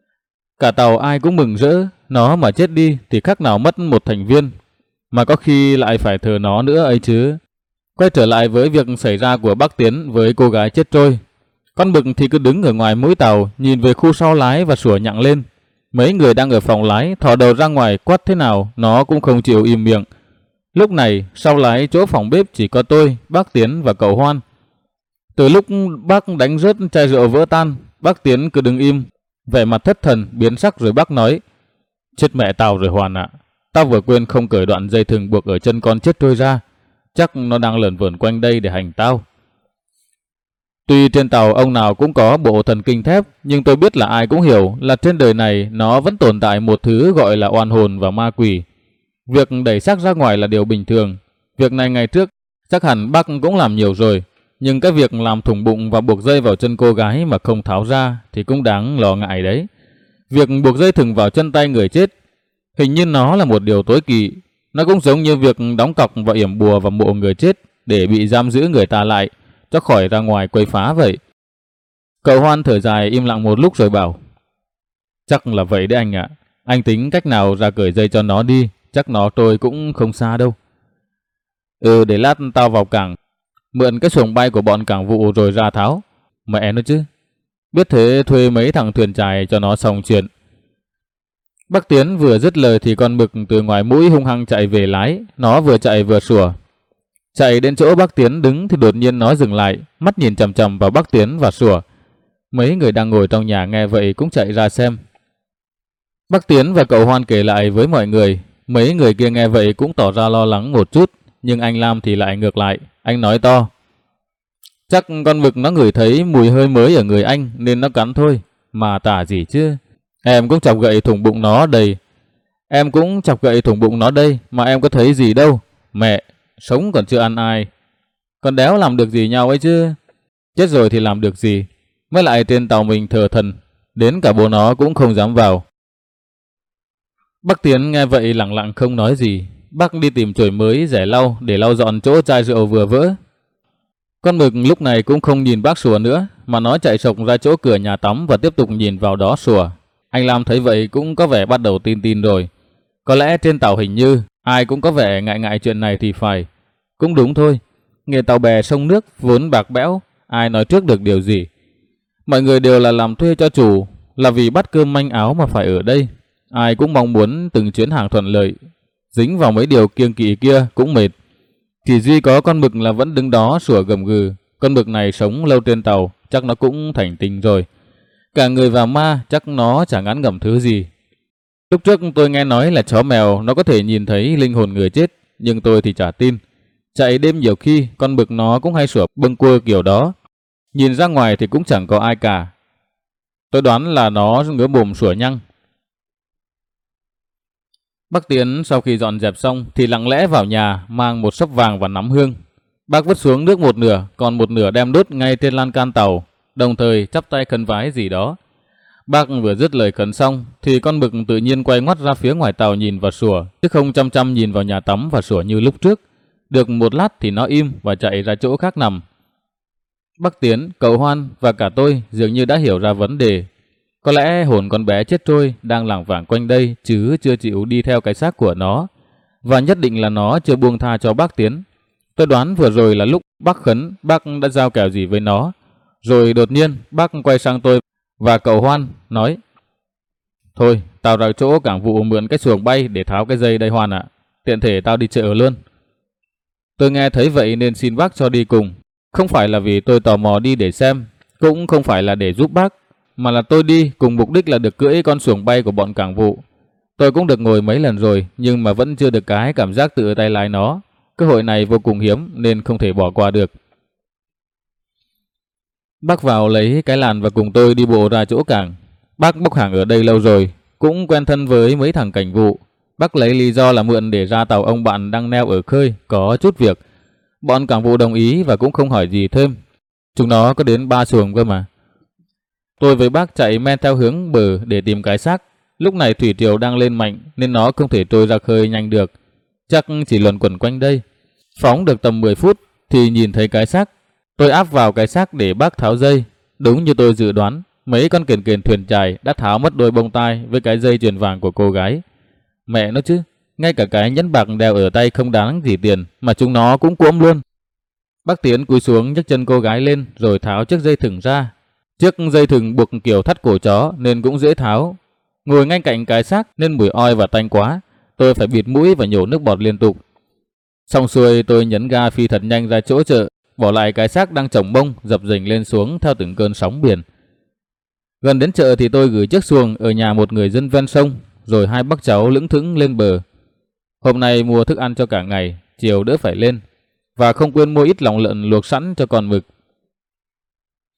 Cả tàu ai cũng mừng rỡ, nó mà chết đi thì khác nào mất một thành viên. Mà có khi lại phải thờ nó nữa ấy chứ. Quay trở lại với việc xảy ra của bác Tiến với cô gái chết trôi. Con mực thì cứ đứng ở ngoài mũi tàu, nhìn về khu sau lái và sủa nhặng lên. Mấy người đang ở phòng lái thò đầu ra ngoài quát thế nào nó cũng không chịu im miệng. Lúc này sau lái chỗ phòng bếp chỉ có tôi, bác Tiến và cậu Hoan. Từ lúc bác đánh rớt chai rượu vỡ tan, bác Tiến cứ đứng im, vẻ mặt thất thần biến sắc, rồi bác nói: "Chết mẹ tao rồi Hoan ạ. Tao vừa quên không cởi đoạn dây thừng buộc ở chân con chết trôi ra. Chắc nó đang lởn vởn quanh đây để hành tao." Tuy trên tàu ông nào cũng có bộ thần kinh thép, nhưng tôi biết là ai cũng hiểu là trên đời này nó vẫn tồn tại một thứ gọi là oan hồn và ma quỷ. Việc đẩy xác ra ngoài là điều bình thường. Việc này ngày trước chắc hẳn bác cũng làm nhiều rồi. Nhưng cái việc làm thủng bụng và buộc dây vào chân cô gái mà không tháo ra thì cũng đáng lo ngại đấy. Việc buộc dây thừng vào chân tay người chết, hình như nó là một điều tối kỵ. Nó cũng giống như việc đóng cọc và yểm bùa vào mộ người chết để bị giam giữ người ta lại, cho khỏi ra ngoài quấy phá vậy. Cậu Hoan thở dài im lặng một lúc rồi bảo: Chắc là vậy đấy anh ạ. Anh tính cách nào ra cởi dây cho nó đi, chắc nó trôi cũng không xa đâu. Ừ, để lát tao vào cảng, mượn cái xuồng bay của bọn cảng vụ rồi ra tháo. Mẹ nó chứ. Biết thế thuê mấy thằng thuyền chài cho nó xong chuyện. Bác Tiến vừa dứt lời thì con mực từ ngoài mũi hung hăng chạy về lái. Nó vừa chạy vừa sủa. Chạy đến chỗ bác Tiến đứng thì đột nhiên nó dừng lại, mắt nhìn chằm chằm vào bác Tiến và sủa. Mấy người đang ngồi trong nhà nghe vậy cũng chạy ra xem. Bác Tiến và cậu Hoan kể lại với mọi người. Mấy người kia nghe vậy cũng tỏ ra lo lắng một chút, nhưng anh Lam thì lại ngược lại. Anh nói to: Chắc con mực nó ngửi thấy mùi hơi mới ở người anh nên nó cắn thôi, mà tả gì chứ. Em cũng chọc gậy thủng bụng nó đầy. Em cũng chọc gậy thủng bụng nó đây, mà em có thấy gì đâu. Mẹ, sống còn chưa ăn ai. Còn đéo làm được gì nhau ấy chứ. Chết rồi thì làm được gì. Mới lại trên tàu mình thờ thần, đến cả bố nó cũng không dám vào. Bác Tiến nghe vậy lặng lặng không nói gì. Bác đi tìm chổi mới rẻ lau để lau dọn chỗ chai rượu vừa vỡ. Con mực lúc này cũng không nhìn bác sủa nữa, mà nó chạy sộc ra chỗ cửa nhà tắm và tiếp tục nhìn vào đó sủa. Anh Lam thấy vậy cũng có vẻ bắt đầu tin tin rồi. Có lẽ trên tàu hình như ai cũng có vẻ ngại ngại chuyện này thì phải. Cũng đúng thôi, nghề tàu bè sông nước vốn bạc bẽo, ai nói trước được điều gì. Mọi người đều là làm thuê cho chủ, là vì bắt cơm manh áo mà phải ở đây. Ai cũng mong muốn từng chuyến hàng thuận lợi. Dính vào mấy điều kiêng kỵ kia cũng mệt. Chỉ duy có con mực là vẫn đứng đó sủa gầm gừ. Con mực này sống lâu trên tàu, chắc nó cũng thành tình rồi. Cả người và ma chắc nó chẳng ngán ngẩm thứ gì. Lúc trước tôi nghe nói là chó mèo nó có thể nhìn thấy linh hồn người chết, nhưng tôi thì chả tin. Chạy đêm nhiều khi con mực nó cũng hay sủa bâng quơ kiểu đó. Nhìn ra ngoài thì cũng chẳng có ai cả. Tôi đoán là nó ngứa mồm sủa nhăng. Bác Tiến sau khi dọn dẹp xong thì lặng lẽ vào nhà mang một xấp vàng và nắm hương. Bác vứt xuống nước một nửa, còn một nửa đem đốt ngay trên lan can tàu, đồng thời chắp tay khấn vái gì đó. Bác vừa dứt lời khấn xong thì con mực tự nhiên quay ngoắt ra phía ngoài tàu nhìn và sủa, chứ không chăm chăm nhìn vào nhà tắm và sủa như lúc trước. Được một lát thì nó im và chạy ra chỗ khác nằm. Bác Tiến, cậu Hoan và cả tôi dường như đã hiểu ra vấn đề. Có lẽ hồn con bé chết trôi đang lảng vảng quanh đây chứ chưa chịu đi theo cái xác của nó. Và nhất định là nó chưa buông tha cho bác Tiến. Tôi đoán vừa rồi là lúc bác khấn, bác đã giao kèo gì với nó. Rồi đột nhiên bác quay sang tôi và cậu Hoan nói: Thôi, tao ra chỗ cảng vụ mượn cái xuồng bay để tháo cái dây đây Hoan ạ. Tiện thể tao đi chợ luôn. Tôi nghe thấy vậy nên xin bác cho đi cùng. Không phải là vì tôi tò mò đi để xem, cũng không phải là để giúp bác, mà là tôi đi cùng mục đích là được cưỡi con xuồng bay của bọn cảng vụ. Tôi cũng được ngồi mấy lần rồi, nhưng mà vẫn chưa được cái cảm giác tự tay lái nó. Cơ hội này vô cùng hiếm nên không thể bỏ qua được. Bác vào lấy cái làn và cùng tôi đi bộ ra chỗ cảng. Bác bốc hàng ở đây lâu rồi, cũng quen thân với mấy thằng cảnh vụ. Bác lấy lý do là mượn để ra tàu ông bạn đang neo ở khơi, có chút việc. Bọn cảng vụ đồng ý và cũng không hỏi gì thêm. Chúng nó có đến ba xuồng cơ mà. Tôi với bác chạy men theo hướng bờ để tìm cái xác. Lúc này thủy triều đang lên mạnh nên nó không thể trôi ra khơi nhanh được. Chắc chỉ luẩn quẩn quanh đây. Phóng được tầm mười phút thì nhìn thấy cái xác. Tôi áp vào cái xác để bác tháo dây. Đúng như tôi dự đoán, mấy con kền kền thuyền chài đã tháo mất đôi bông tai với cái dây chuyền vàng của cô gái. Mẹ nó chứ, ngay cả cái nhẫn bạc đeo ở tay không đáng gì tiền mà chúng nó cũng cuỗm luôn. Bác Tiến cúi xuống nhấc chân cô gái lên rồi tháo chiếc dây thừng ra. Chiếc dây thừng buộc kiểu thắt cổ chó nên cũng dễ tháo. Ngồi ngay cạnh cái xác nên mùi oi và tanh quá. Tôi phải bịt mũi và nhổ nước bọt liên tục. Xong xuôi tôi nhấn ga phi thật nhanh ra chỗ chợ, bỏ lại cái xác đang chồng bông dập dềnh lên xuống theo từng cơn sóng biển. Gần đến chợ thì tôi gửi chiếc xuồng ở nhà một người dân ven sông, rồi hai bác cháu lững thững lên bờ. Hôm nay mua thức ăn cho cả ngày, chiều đỡ phải lên, và không quên mua ít lòng lợn luộc sẵn cho con mực.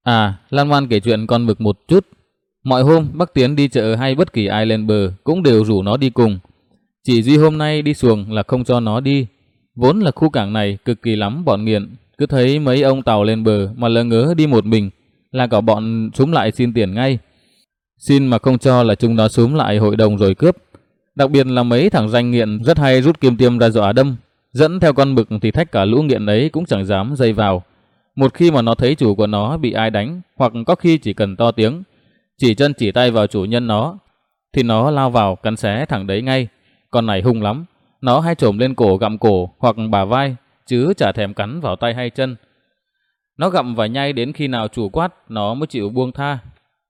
À, Lan Man kể chuyện con mực một chút. Mọi hôm bác Tiến đi chợ hay bất kỳ ai lên bờ cũng đều rủ nó đi cùng. Chỉ duy hôm nay đi xuồng là không cho nó đi. Vốn là khu cảng này cực kỳ lắm bọn nghiện, cứ thấy mấy ông tàu lên bờ mà lơ ngớ đi một mình là cả bọn xúm lại xin tiền ngay. Xin mà không cho là chúng nó xúm lại hội đồng rồi cướp. Đặc biệt là mấy thằng danh nghiện rất hay rút kim tiêm ra dọa đâm. Dẫn theo con mực thì thách cả lũ nghiện ấy cũng chẳng dám dây vào. Một khi mà nó thấy chủ của nó bị ai đánh, hoặc có khi chỉ cần to tiếng, chỉ chân chỉ tay vào chủ nhân nó, thì nó lao vào cắn xé thằng đấy ngay. Con này hung lắm, nó hay trồm lên cổ gặm cổ hoặc bả vai, chứ chả thèm cắn vào tay hay chân. Nó gặm và nhai đến khi nào chủ quát, nó mới chịu buông tha.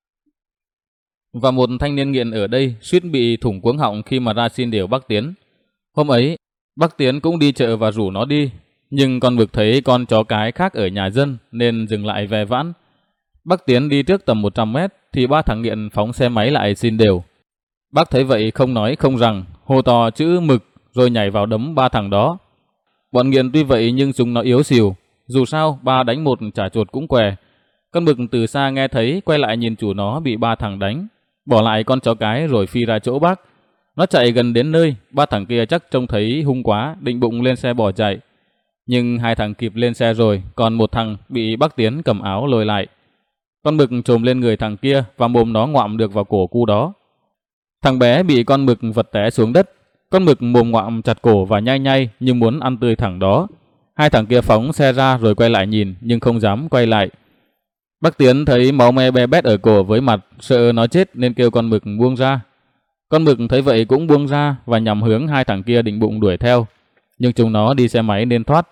Và một thanh niên nghiện ở đây suýt bị thủng cuống họng khi mà ra xin điều bác Tiến. Hôm ấy, bác Tiến cũng đi chợ và rủ nó đi, nhưng con mực thấy con chó cái khác ở nhà dân nên dừng lại ve vãn. Bác Tiến đi trước tầm một trăm mét thì ba thằng nghiện phóng xe máy lại xin đều. Bác thấy vậy không nói không rằng, hô to chữ mực rồi nhảy vào đấm ba thằng đó. Bọn nghiện tuy vậy nhưng chúng nó yếu xìu, dù sao ba đánh một chả chuột cũng què. Con mực từ xa nghe thấy quay lại nhìn chủ nó bị ba thằng đánh, bỏ lại con chó cái rồi phi ra chỗ bác. Nó chạy gần đến nơi, ba thằng kia chắc trông thấy hung quá, định bụng lên xe bỏ chạy. Nhưng hai thằng kịp lên xe rồi, còn một thằng bị bác Tiến cầm áo lôi lại. Con mực trồm lên người thằng kia và mồm nó ngoạm được vào cổ cu đó. Thằng bé bị con mực vật té xuống đất. Con mực mồm ngoạm chặt cổ và nhai nhai như muốn ăn tươi thằng đó. Hai thằng kia phóng xe ra rồi quay lại nhìn nhưng không dám quay lại. Bác Tiến thấy máu me be bét ở cổ với mặt, sợ nó chết nên kêu con mực buông ra. Con mực thấy vậy cũng buông ra và nhằm hướng hai thằng kia định bụng đuổi theo. Nhưng chúng nó đi xe máy nên thoát.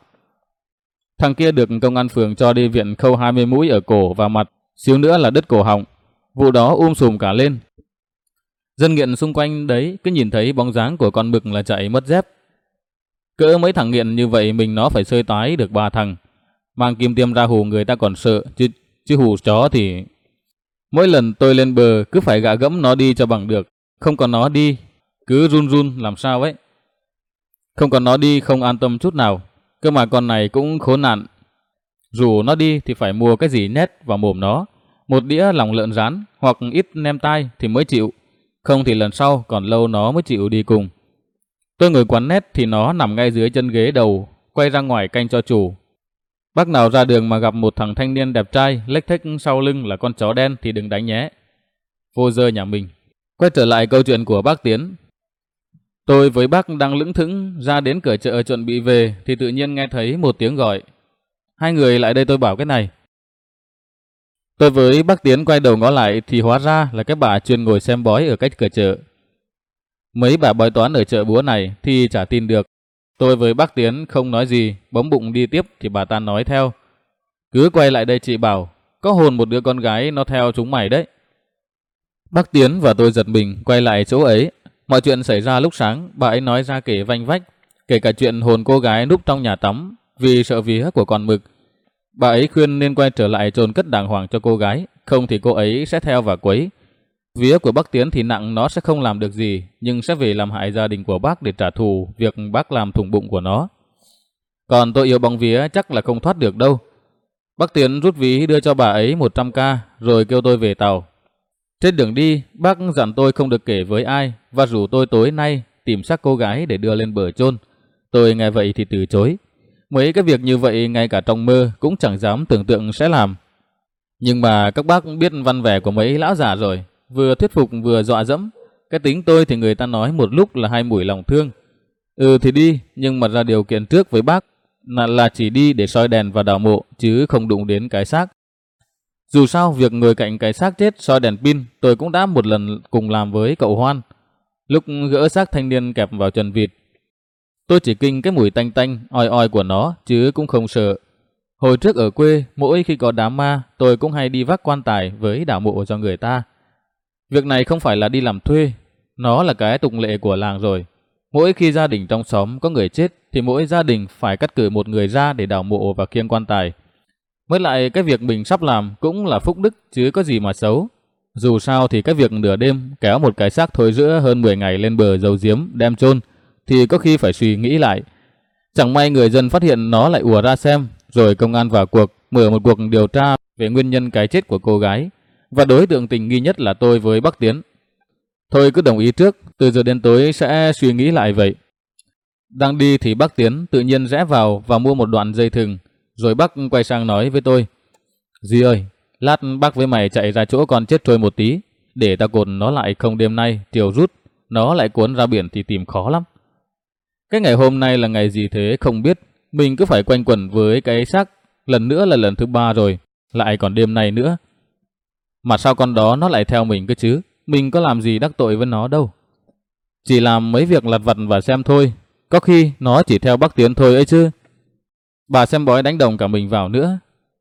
Thằng kia được công an phường cho đi viện khâu hai mươi mũi ở cổ và mặt, xíu nữa là đứt cổ họng. Vụ đó um sùm cả lên. Dân nghiện xung quanh đấy cứ nhìn thấy bóng dáng của con mực là chạy mất dép. Cỡ mấy thằng nghiện như vậy mình nó phải xơi tái được ba thằng. Mang kim tiêm ra hù người ta còn sợ, chứ, chứ hù chó thì... Mỗi lần tôi lên bờ cứ phải gạ gẫm nó đi cho bằng được. Không còn nó đi, cứ run run làm sao ấy. Không còn nó đi không an tâm chút nào. Cơ mà con này cũng khốn nạn. Rủ nó đi thì phải mua cái gì nhét vào mồm nó. Một đĩa lòng lợn rán hoặc ít nem tai thì mới chịu. Không thì lần sau còn lâu nó mới chịu đi cùng. Tôi ngồi quán nét thì nó nằm ngay dưới chân ghế đầu, quay ra ngoài canh cho chủ. Bác nào ra đường mà gặp một thằng thanh niên đẹp trai lếch thếch sau lưng là con chó đen thì đừng đánh nhé. Vô dơ nhà mình. Quay trở lại câu chuyện của bác Tiến. Tôi với bác đang lững thững ra đến cửa chợ chuẩn bị về thì tự nhiên nghe thấy một tiếng gọi. Hai người lại đây tôi bảo cái này. Tôi với bác Tiến quay đầu ngó lại thì hóa ra là cái bà chuyên ngồi xem bói ở cách cửa chợ. Mấy bà bói toán ở chợ búa này thì chả tin được. Tôi với bác Tiến không nói gì, bấm bụng đi tiếp thì bà ta nói theo. Cứ quay lại đây chị bảo, có hồn một đứa con gái nó theo chúng mày đấy. Bác Tiến và tôi giật mình quay lại chỗ ấy. Mọi chuyện xảy ra lúc sáng, bà ấy nói ra kể vanh vách, kể cả chuyện hồn cô gái núp trong nhà tắm vì sợ vía của con mực. Bà ấy khuyên nên quay trở lại chôn cất đàng hoàng cho cô gái, không thì cô ấy sẽ theo và quấy. Vía của bác Tiến thì nặng, nó sẽ không làm được gì, nhưng sẽ về làm hại gia đình của bác để trả thù việc bác làm thủng bụng của nó. Còn tôi yêu bóng vía chắc là không thoát được đâu. Bác Tiến rút ví đưa cho bà ấy một trăm k rồi kêu tôi về tàu. Trên đường đi, bác dặn tôi không được kể với ai và rủ tôi tối nay tìm xác cô gái để đưa lên bờ chôn. Tôi nghe vậy thì từ chối. Mấy cái việc như vậy ngay cả trong mơ cũng chẳng dám tưởng tượng sẽ làm. Nhưng mà các bác biết văn vẻ của mấy lão già rồi, vừa thuyết phục vừa dọa dẫm. Cái tính tôi thì người ta nói một lúc là hai mũi lòng thương. Ừ thì đi, nhưng mà ra điều kiện trước với bác là, là chỉ đi để soi đèn và đào mộ chứ không đụng đến cái xác. Dù sao việc ngồi cạnh cái xác chết soi đèn pin tôi cũng đã một lần cùng làm với cậu Hoan. Lúc gỡ xác thanh niên kẹp vào chân vịt, tôi chỉ kinh cái mùi tanh tanh, oi oi của nó chứ cũng không sợ. Hồi trước ở quê, mỗi khi có đám ma, tôi cũng hay đi vác quan tài với đào mộ cho người ta. Việc này không phải là đi làm thuê, nó là cái tục lệ của làng rồi. Mỗi khi gia đình trong xóm có người chết thì mỗi gia đình phải cắt cử một người ra để đào mộ và khiêng quan tài. Mới lại cái việc mình sắp làm cũng là phúc đức chứ có gì mà xấu. Dù sao thì cái việc nửa đêm kéo một cái xác thối rữa hơn mười ngày lên bờ giấu giếm đem chôn thì có khi phải suy nghĩ lại. Chẳng may người dân phát hiện nó lại ùa ra xem, rồi công an vào cuộc mở một cuộc điều tra về nguyên nhân cái chết của cô gái, và đối tượng tình nghi nhất là tôi với bác Tiến. Thôi cứ đồng ý trước, từ giờ đến tối sẽ suy nghĩ lại vậy. Đang đi thì bác Tiến tự nhiên rẽ vào và mua một đoạn dây thừng, rồi bác quay sang nói với tôi: Duy ơi, lát bác với mày chạy ra chỗ con chết trôi một tí, để ta cột nó lại, không đêm nay chiều rút, nó lại cuốn ra biển thì tìm khó lắm. Cái ngày hôm nay là ngày gì thế không biết, mình cứ phải quanh quẩn với cái xác, lần nữa là lần thứ ba rồi, lại còn đêm nay nữa. Mà sao con đó nó lại theo mình cơ chứ, mình có làm gì đắc tội với nó đâu. Chỉ làm mấy việc lặt vặt và xem thôi, có khi nó chỉ theo bác Tiến thôi ấy chứ. Bà xem bói đánh đồng cả mình vào nữa.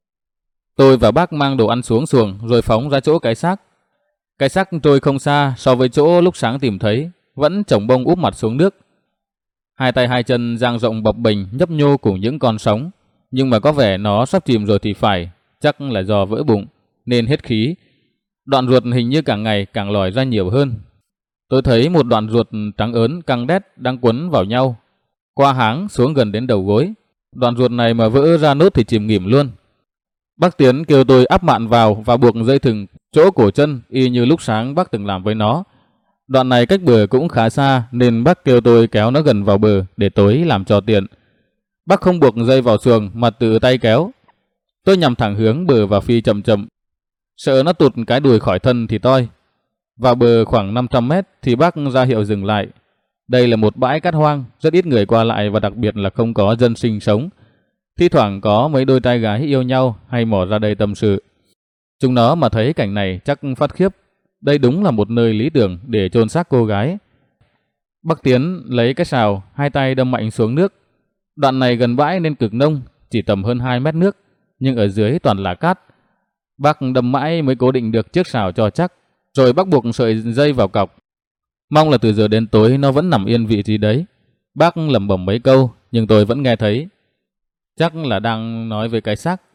Tôi và bác mang đồ ăn xuống xuồng rồi phóng ra chỗ cái xác. Cái xác trôi không xa so với chỗ lúc sáng tìm thấy, vẫn chồng bông úp mặt xuống nước. Hai tay hai chân dang rộng bập bềnh nhấp nhô cùng những con sóng, nhưng mà có vẻ nó sắp chìm rồi thì phải, chắc là do vỡ bụng nên hết khí. Đoạn ruột hình như càng ngày càng lòi ra nhiều hơn. Tôi thấy một đoạn ruột trắng ớn căng đét đang quấn vào nhau, qua háng xuống gần đến đầu gối. Đoạn ruột này mà vỡ ra nốt thì chìm nghỉm luôn. Bác Tiến kêu tôi áp mạn vào và buộc dây thừng chỗ cổ chân y như lúc sáng bác từng làm với nó. Đoạn này cách bờ cũng khá xa nên bác kêu tôi kéo nó gần vào bờ để tối làm cho tiện. Bác không buộc dây vào xuồng mà tự tay kéo. Tôi nhằm thẳng hướng bờ và phi chậm chậm, sợ nó tụt cái đùi khỏi thân thì toi. Vào bờ khoảng năm trăm mét thì bác ra hiệu dừng lại. Đây là một bãi cát hoang, rất ít người qua lại và đặc biệt là không có dân sinh sống. Thi thoảng có mấy đôi trai gái yêu nhau hay mò ra đây tâm sự. Chúng nó mà thấy cảnh này chắc phát khiếp. Đây đúng là một nơi lý tưởng để chôn xác cô gái. Bác Tiến lấy cái sào, hai tay đâm mạnh xuống nước. Đoạn này gần bãi nên cực nông, chỉ tầm hơn hai mét nước, nhưng ở dưới toàn là cát. Bác đâm mãi mới cố định được chiếc sào cho chắc, rồi bác buộc sợi dây vào cọc. Mong là từ giờ đến tối nó vẫn nằm yên vị trí đấy. Bác lẩm bẩm mấy câu, nhưng tôi vẫn nghe thấy. Chắc là đang nói về cái xác.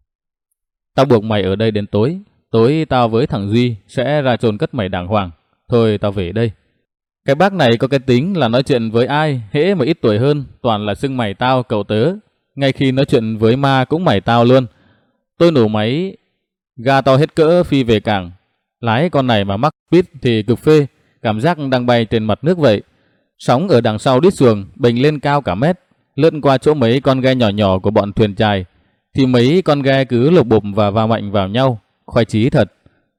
Tao buộc mày ở đây đến tối. Tối tao với thằng Duy sẽ ra chôn cất mày đàng hoàng. Thôi tao về đây. Cái bác này có cái tính là nói chuyện với ai hễ mà ít tuổi hơn toàn là xưng mày tao cậu tớ. Ngay khi nói chuyện với ma cũng mày tao luôn. Tôi nổ máy, ga to hết cỡ phi về cảng. Lái con này mà mắc speed thì cực phê, cảm giác đang bay trên mặt nước vậy. Sóng ở đằng sau đít xuồng bềnh lên cao cả mét, lướt qua chỗ mấy con ghe nhỏ nhỏ của bọn thuyền chài, thì mấy con ghe cứ lục bụp và va mạnh vào nhau, khoái chí thật.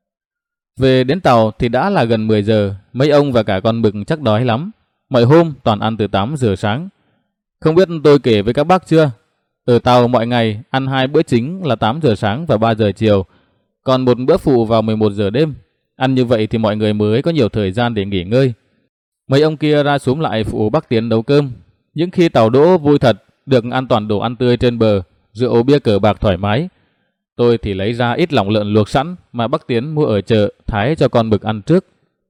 Về đến tàu thì đã là gần mười giờ, mấy ông và cả con mực chắc đói lắm. Mọi hôm toàn ăn từ tám giờ sáng. Không biết tôi kể với các bác chưa? Ở tàu mọi ngày ăn hai bữa chính là tám giờ sáng và ba giờ chiều, còn một bữa phụ vào mười một giờ đêm. Ăn như vậy thì mọi người mới có nhiều thời gian để nghỉ ngơi. Mấy ông kia ra xuống lại phụ bác Tiến nấu cơm. Những khi tàu đỗ vui thật, được ăn toàn đồ ăn tươi trên bờ, rượu bia cờ bạc thoải mái. Tôi thì lấy ra ít lòng lợn luộc sẵn mà bác Tiến mua ở chợ thái cho con mực ăn trước.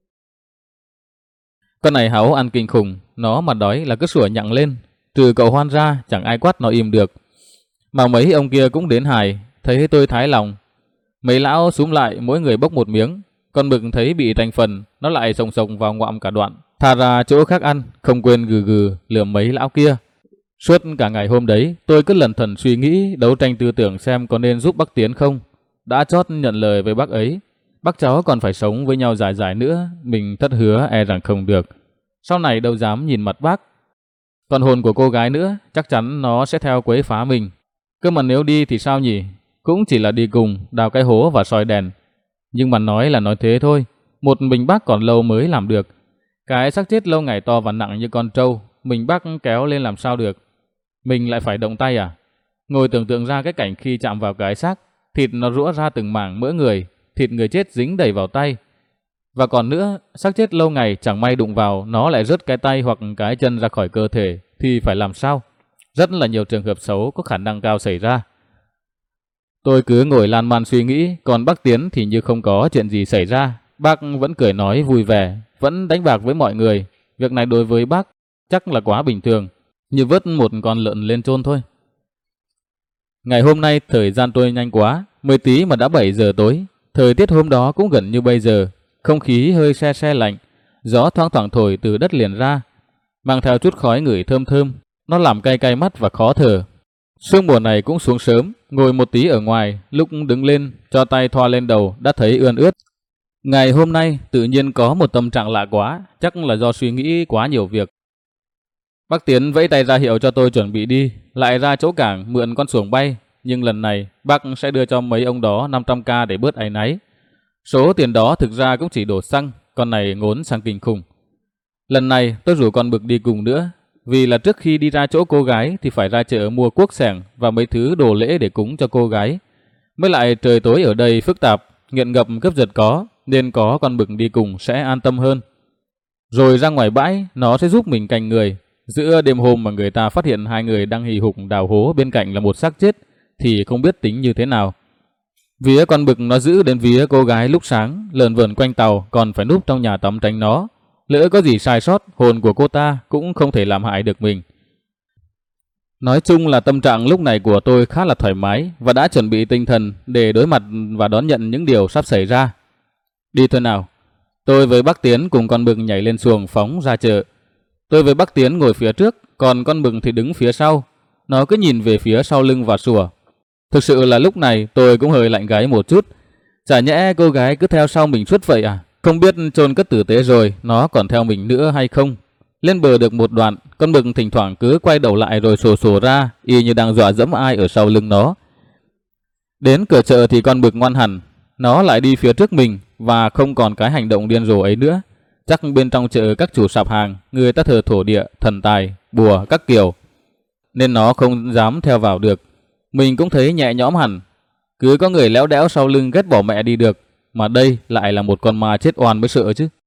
Con này háu ăn kinh khủng, nó mà đói là cứ sủa nhặng lên. Trừ cậu Hoan ra chẳng ai quát nó im được. Mà mấy ông kia cũng đến hài, thấy tôi thái lòng. Mấy lão xúm lại mỗi người bốc một miếng. Con mực thấy bị thành phần, nó lại sồng sồng vào ngoạm cả đoạn, thà ra chỗ khác ăn, không quên gừ gừ lườm mấy lão kia. Suốt cả ngày hôm đấy, tôi cứ lần thần suy nghĩ đấu tranh tư tưởng xem có nên giúp bác Tiến không. Đã chót nhận lời với bác ấy, bác cháu còn phải sống với nhau dài dài nữa, mình thất hứa e rằng không được. Sau này đâu dám nhìn mặt bác. Còn hồn của cô gái nữa, chắc chắn nó sẽ theo quấy phá mình. Cơ mà nếu đi thì sao nhỉ? Cũng chỉ là đi cùng, đào cái hố và soi đèn. Nhưng mà nói là nói thế thôi, một mình bác còn lâu mới làm được. Cái xác chết lâu ngày to và nặng như con trâu, mình bác kéo lên làm sao được. Mình lại phải động tay à? Ngồi tưởng tượng ra cái cảnh khi chạm vào cái xác, thịt nó rũa ra từng mảng mỡ người, thịt người chết dính đầy vào tay. Và còn nữa, xác chết lâu ngày chẳng may đụng vào, nó lại rớt cái tay hoặc cái chân ra khỏi cơ thể, thì phải làm sao? Rất là nhiều trường hợp xấu có khả năng cao xảy ra. Tôi cứ ngồi lan man suy nghĩ, còn bác Tiến thì như không có chuyện gì xảy ra. Bác vẫn cười nói vui vẻ, vẫn đánh bạc với mọi người. Việc này đối với bác chắc là quá bình thường, như vớt một con lợn lên chôn thôi. Ngày hôm nay thời gian trôi nhanh quá, mười tí mà đã bảy giờ tối. Thời tiết hôm đó cũng gần như bây giờ, không khí hơi se se lạnh, gió thoang thoảng thổi từ đất liền ra, mang theo chút khói ngửi thơm thơm, nó làm cay cay mắt và khó thở. Sương mùa này cũng xuống sớm, ngồi một tí ở ngoài, lúc đứng lên, cho tay thoa lên đầu, đã thấy ươn ướt. Ngày hôm nay tự nhiên có một tâm trạng lạ quá, chắc là do suy nghĩ quá nhiều việc. Bác Tiến vẫy tay ra hiệu cho tôi chuẩn bị đi, lại ra chỗ cảng mượn con xuồng bay, nhưng lần này bác sẽ đưa cho mấy ông đó năm trăm k để bớt áy náy. Số tiền đó thực ra cũng chỉ đổ xăng, con này ngốn sang kinh khủng. Lần này tôi rủ con Bực đi cùng nữa, vì là trước khi đi ra chỗ cô gái thì phải ra chợ mua cuốc xẻng và mấy thứ đồ lễ để cúng cho cô gái. Mới lại trời tối ở đây phức tạp, nghiện ngập cướp giật có, nên có con Bực đi cùng sẽ an tâm hơn. Rồi ra ngoài bãi, nó sẽ giúp mình canh người. Giữa đêm hôm mà người ta phát hiện hai người đang hì hục đào hố bên cạnh là một xác chết, thì không biết tính như thế nào. Vía con Bực nó giữ đến vía cô gái lúc sáng, lờn vờn quanh tàu, còn phải núp trong nhà tắm tránh nó. Lỡ có gì sai sót, hồn của cô ta cũng không thể làm hại được mình. Nói chung là tâm trạng lúc này của tôi khá là thoải mái và đã chuẩn bị tinh thần để đối mặt và đón nhận những điều sắp xảy ra. Đi thôi nào. Tôi với bác Tiến cùng con Bực nhảy lên xuồng phóng ra chợ. Tôi với bác Tiến ngồi phía trước, còn con Bực thì đứng phía sau. Nó cứ nhìn về phía sau lưng và sủa. Thực sự là lúc này tôi cũng hơi lạnh gáy một chút. Chả nhẽ cô gái cứ theo sau mình suốt vậy à? Không biết chôn cất tử tế rồi nó còn theo mình nữa hay không. Lên bờ được một đoạn, con Bực thỉnh thoảng cứ quay đầu lại rồi sổ sổ ra, y như đang dọa dẫm ai ở sau lưng nó. Đến cửa chợ thì con Bực ngoan hẳn, nó lại đi phía trước mình và không còn cái hành động điên rồ ấy nữa. Chắc bên trong chợ các chủ sạp hàng, người ta thờ thổ địa, thần tài, bùa các kiểu, nên nó không dám theo vào được. Mình cũng thấy nhẹ nhõm hẳn. Cứ có người léo đẽo sau lưng ghét bỏ mẹ đi được, mà đây lại là một con ma chết oan mới sợ chứ.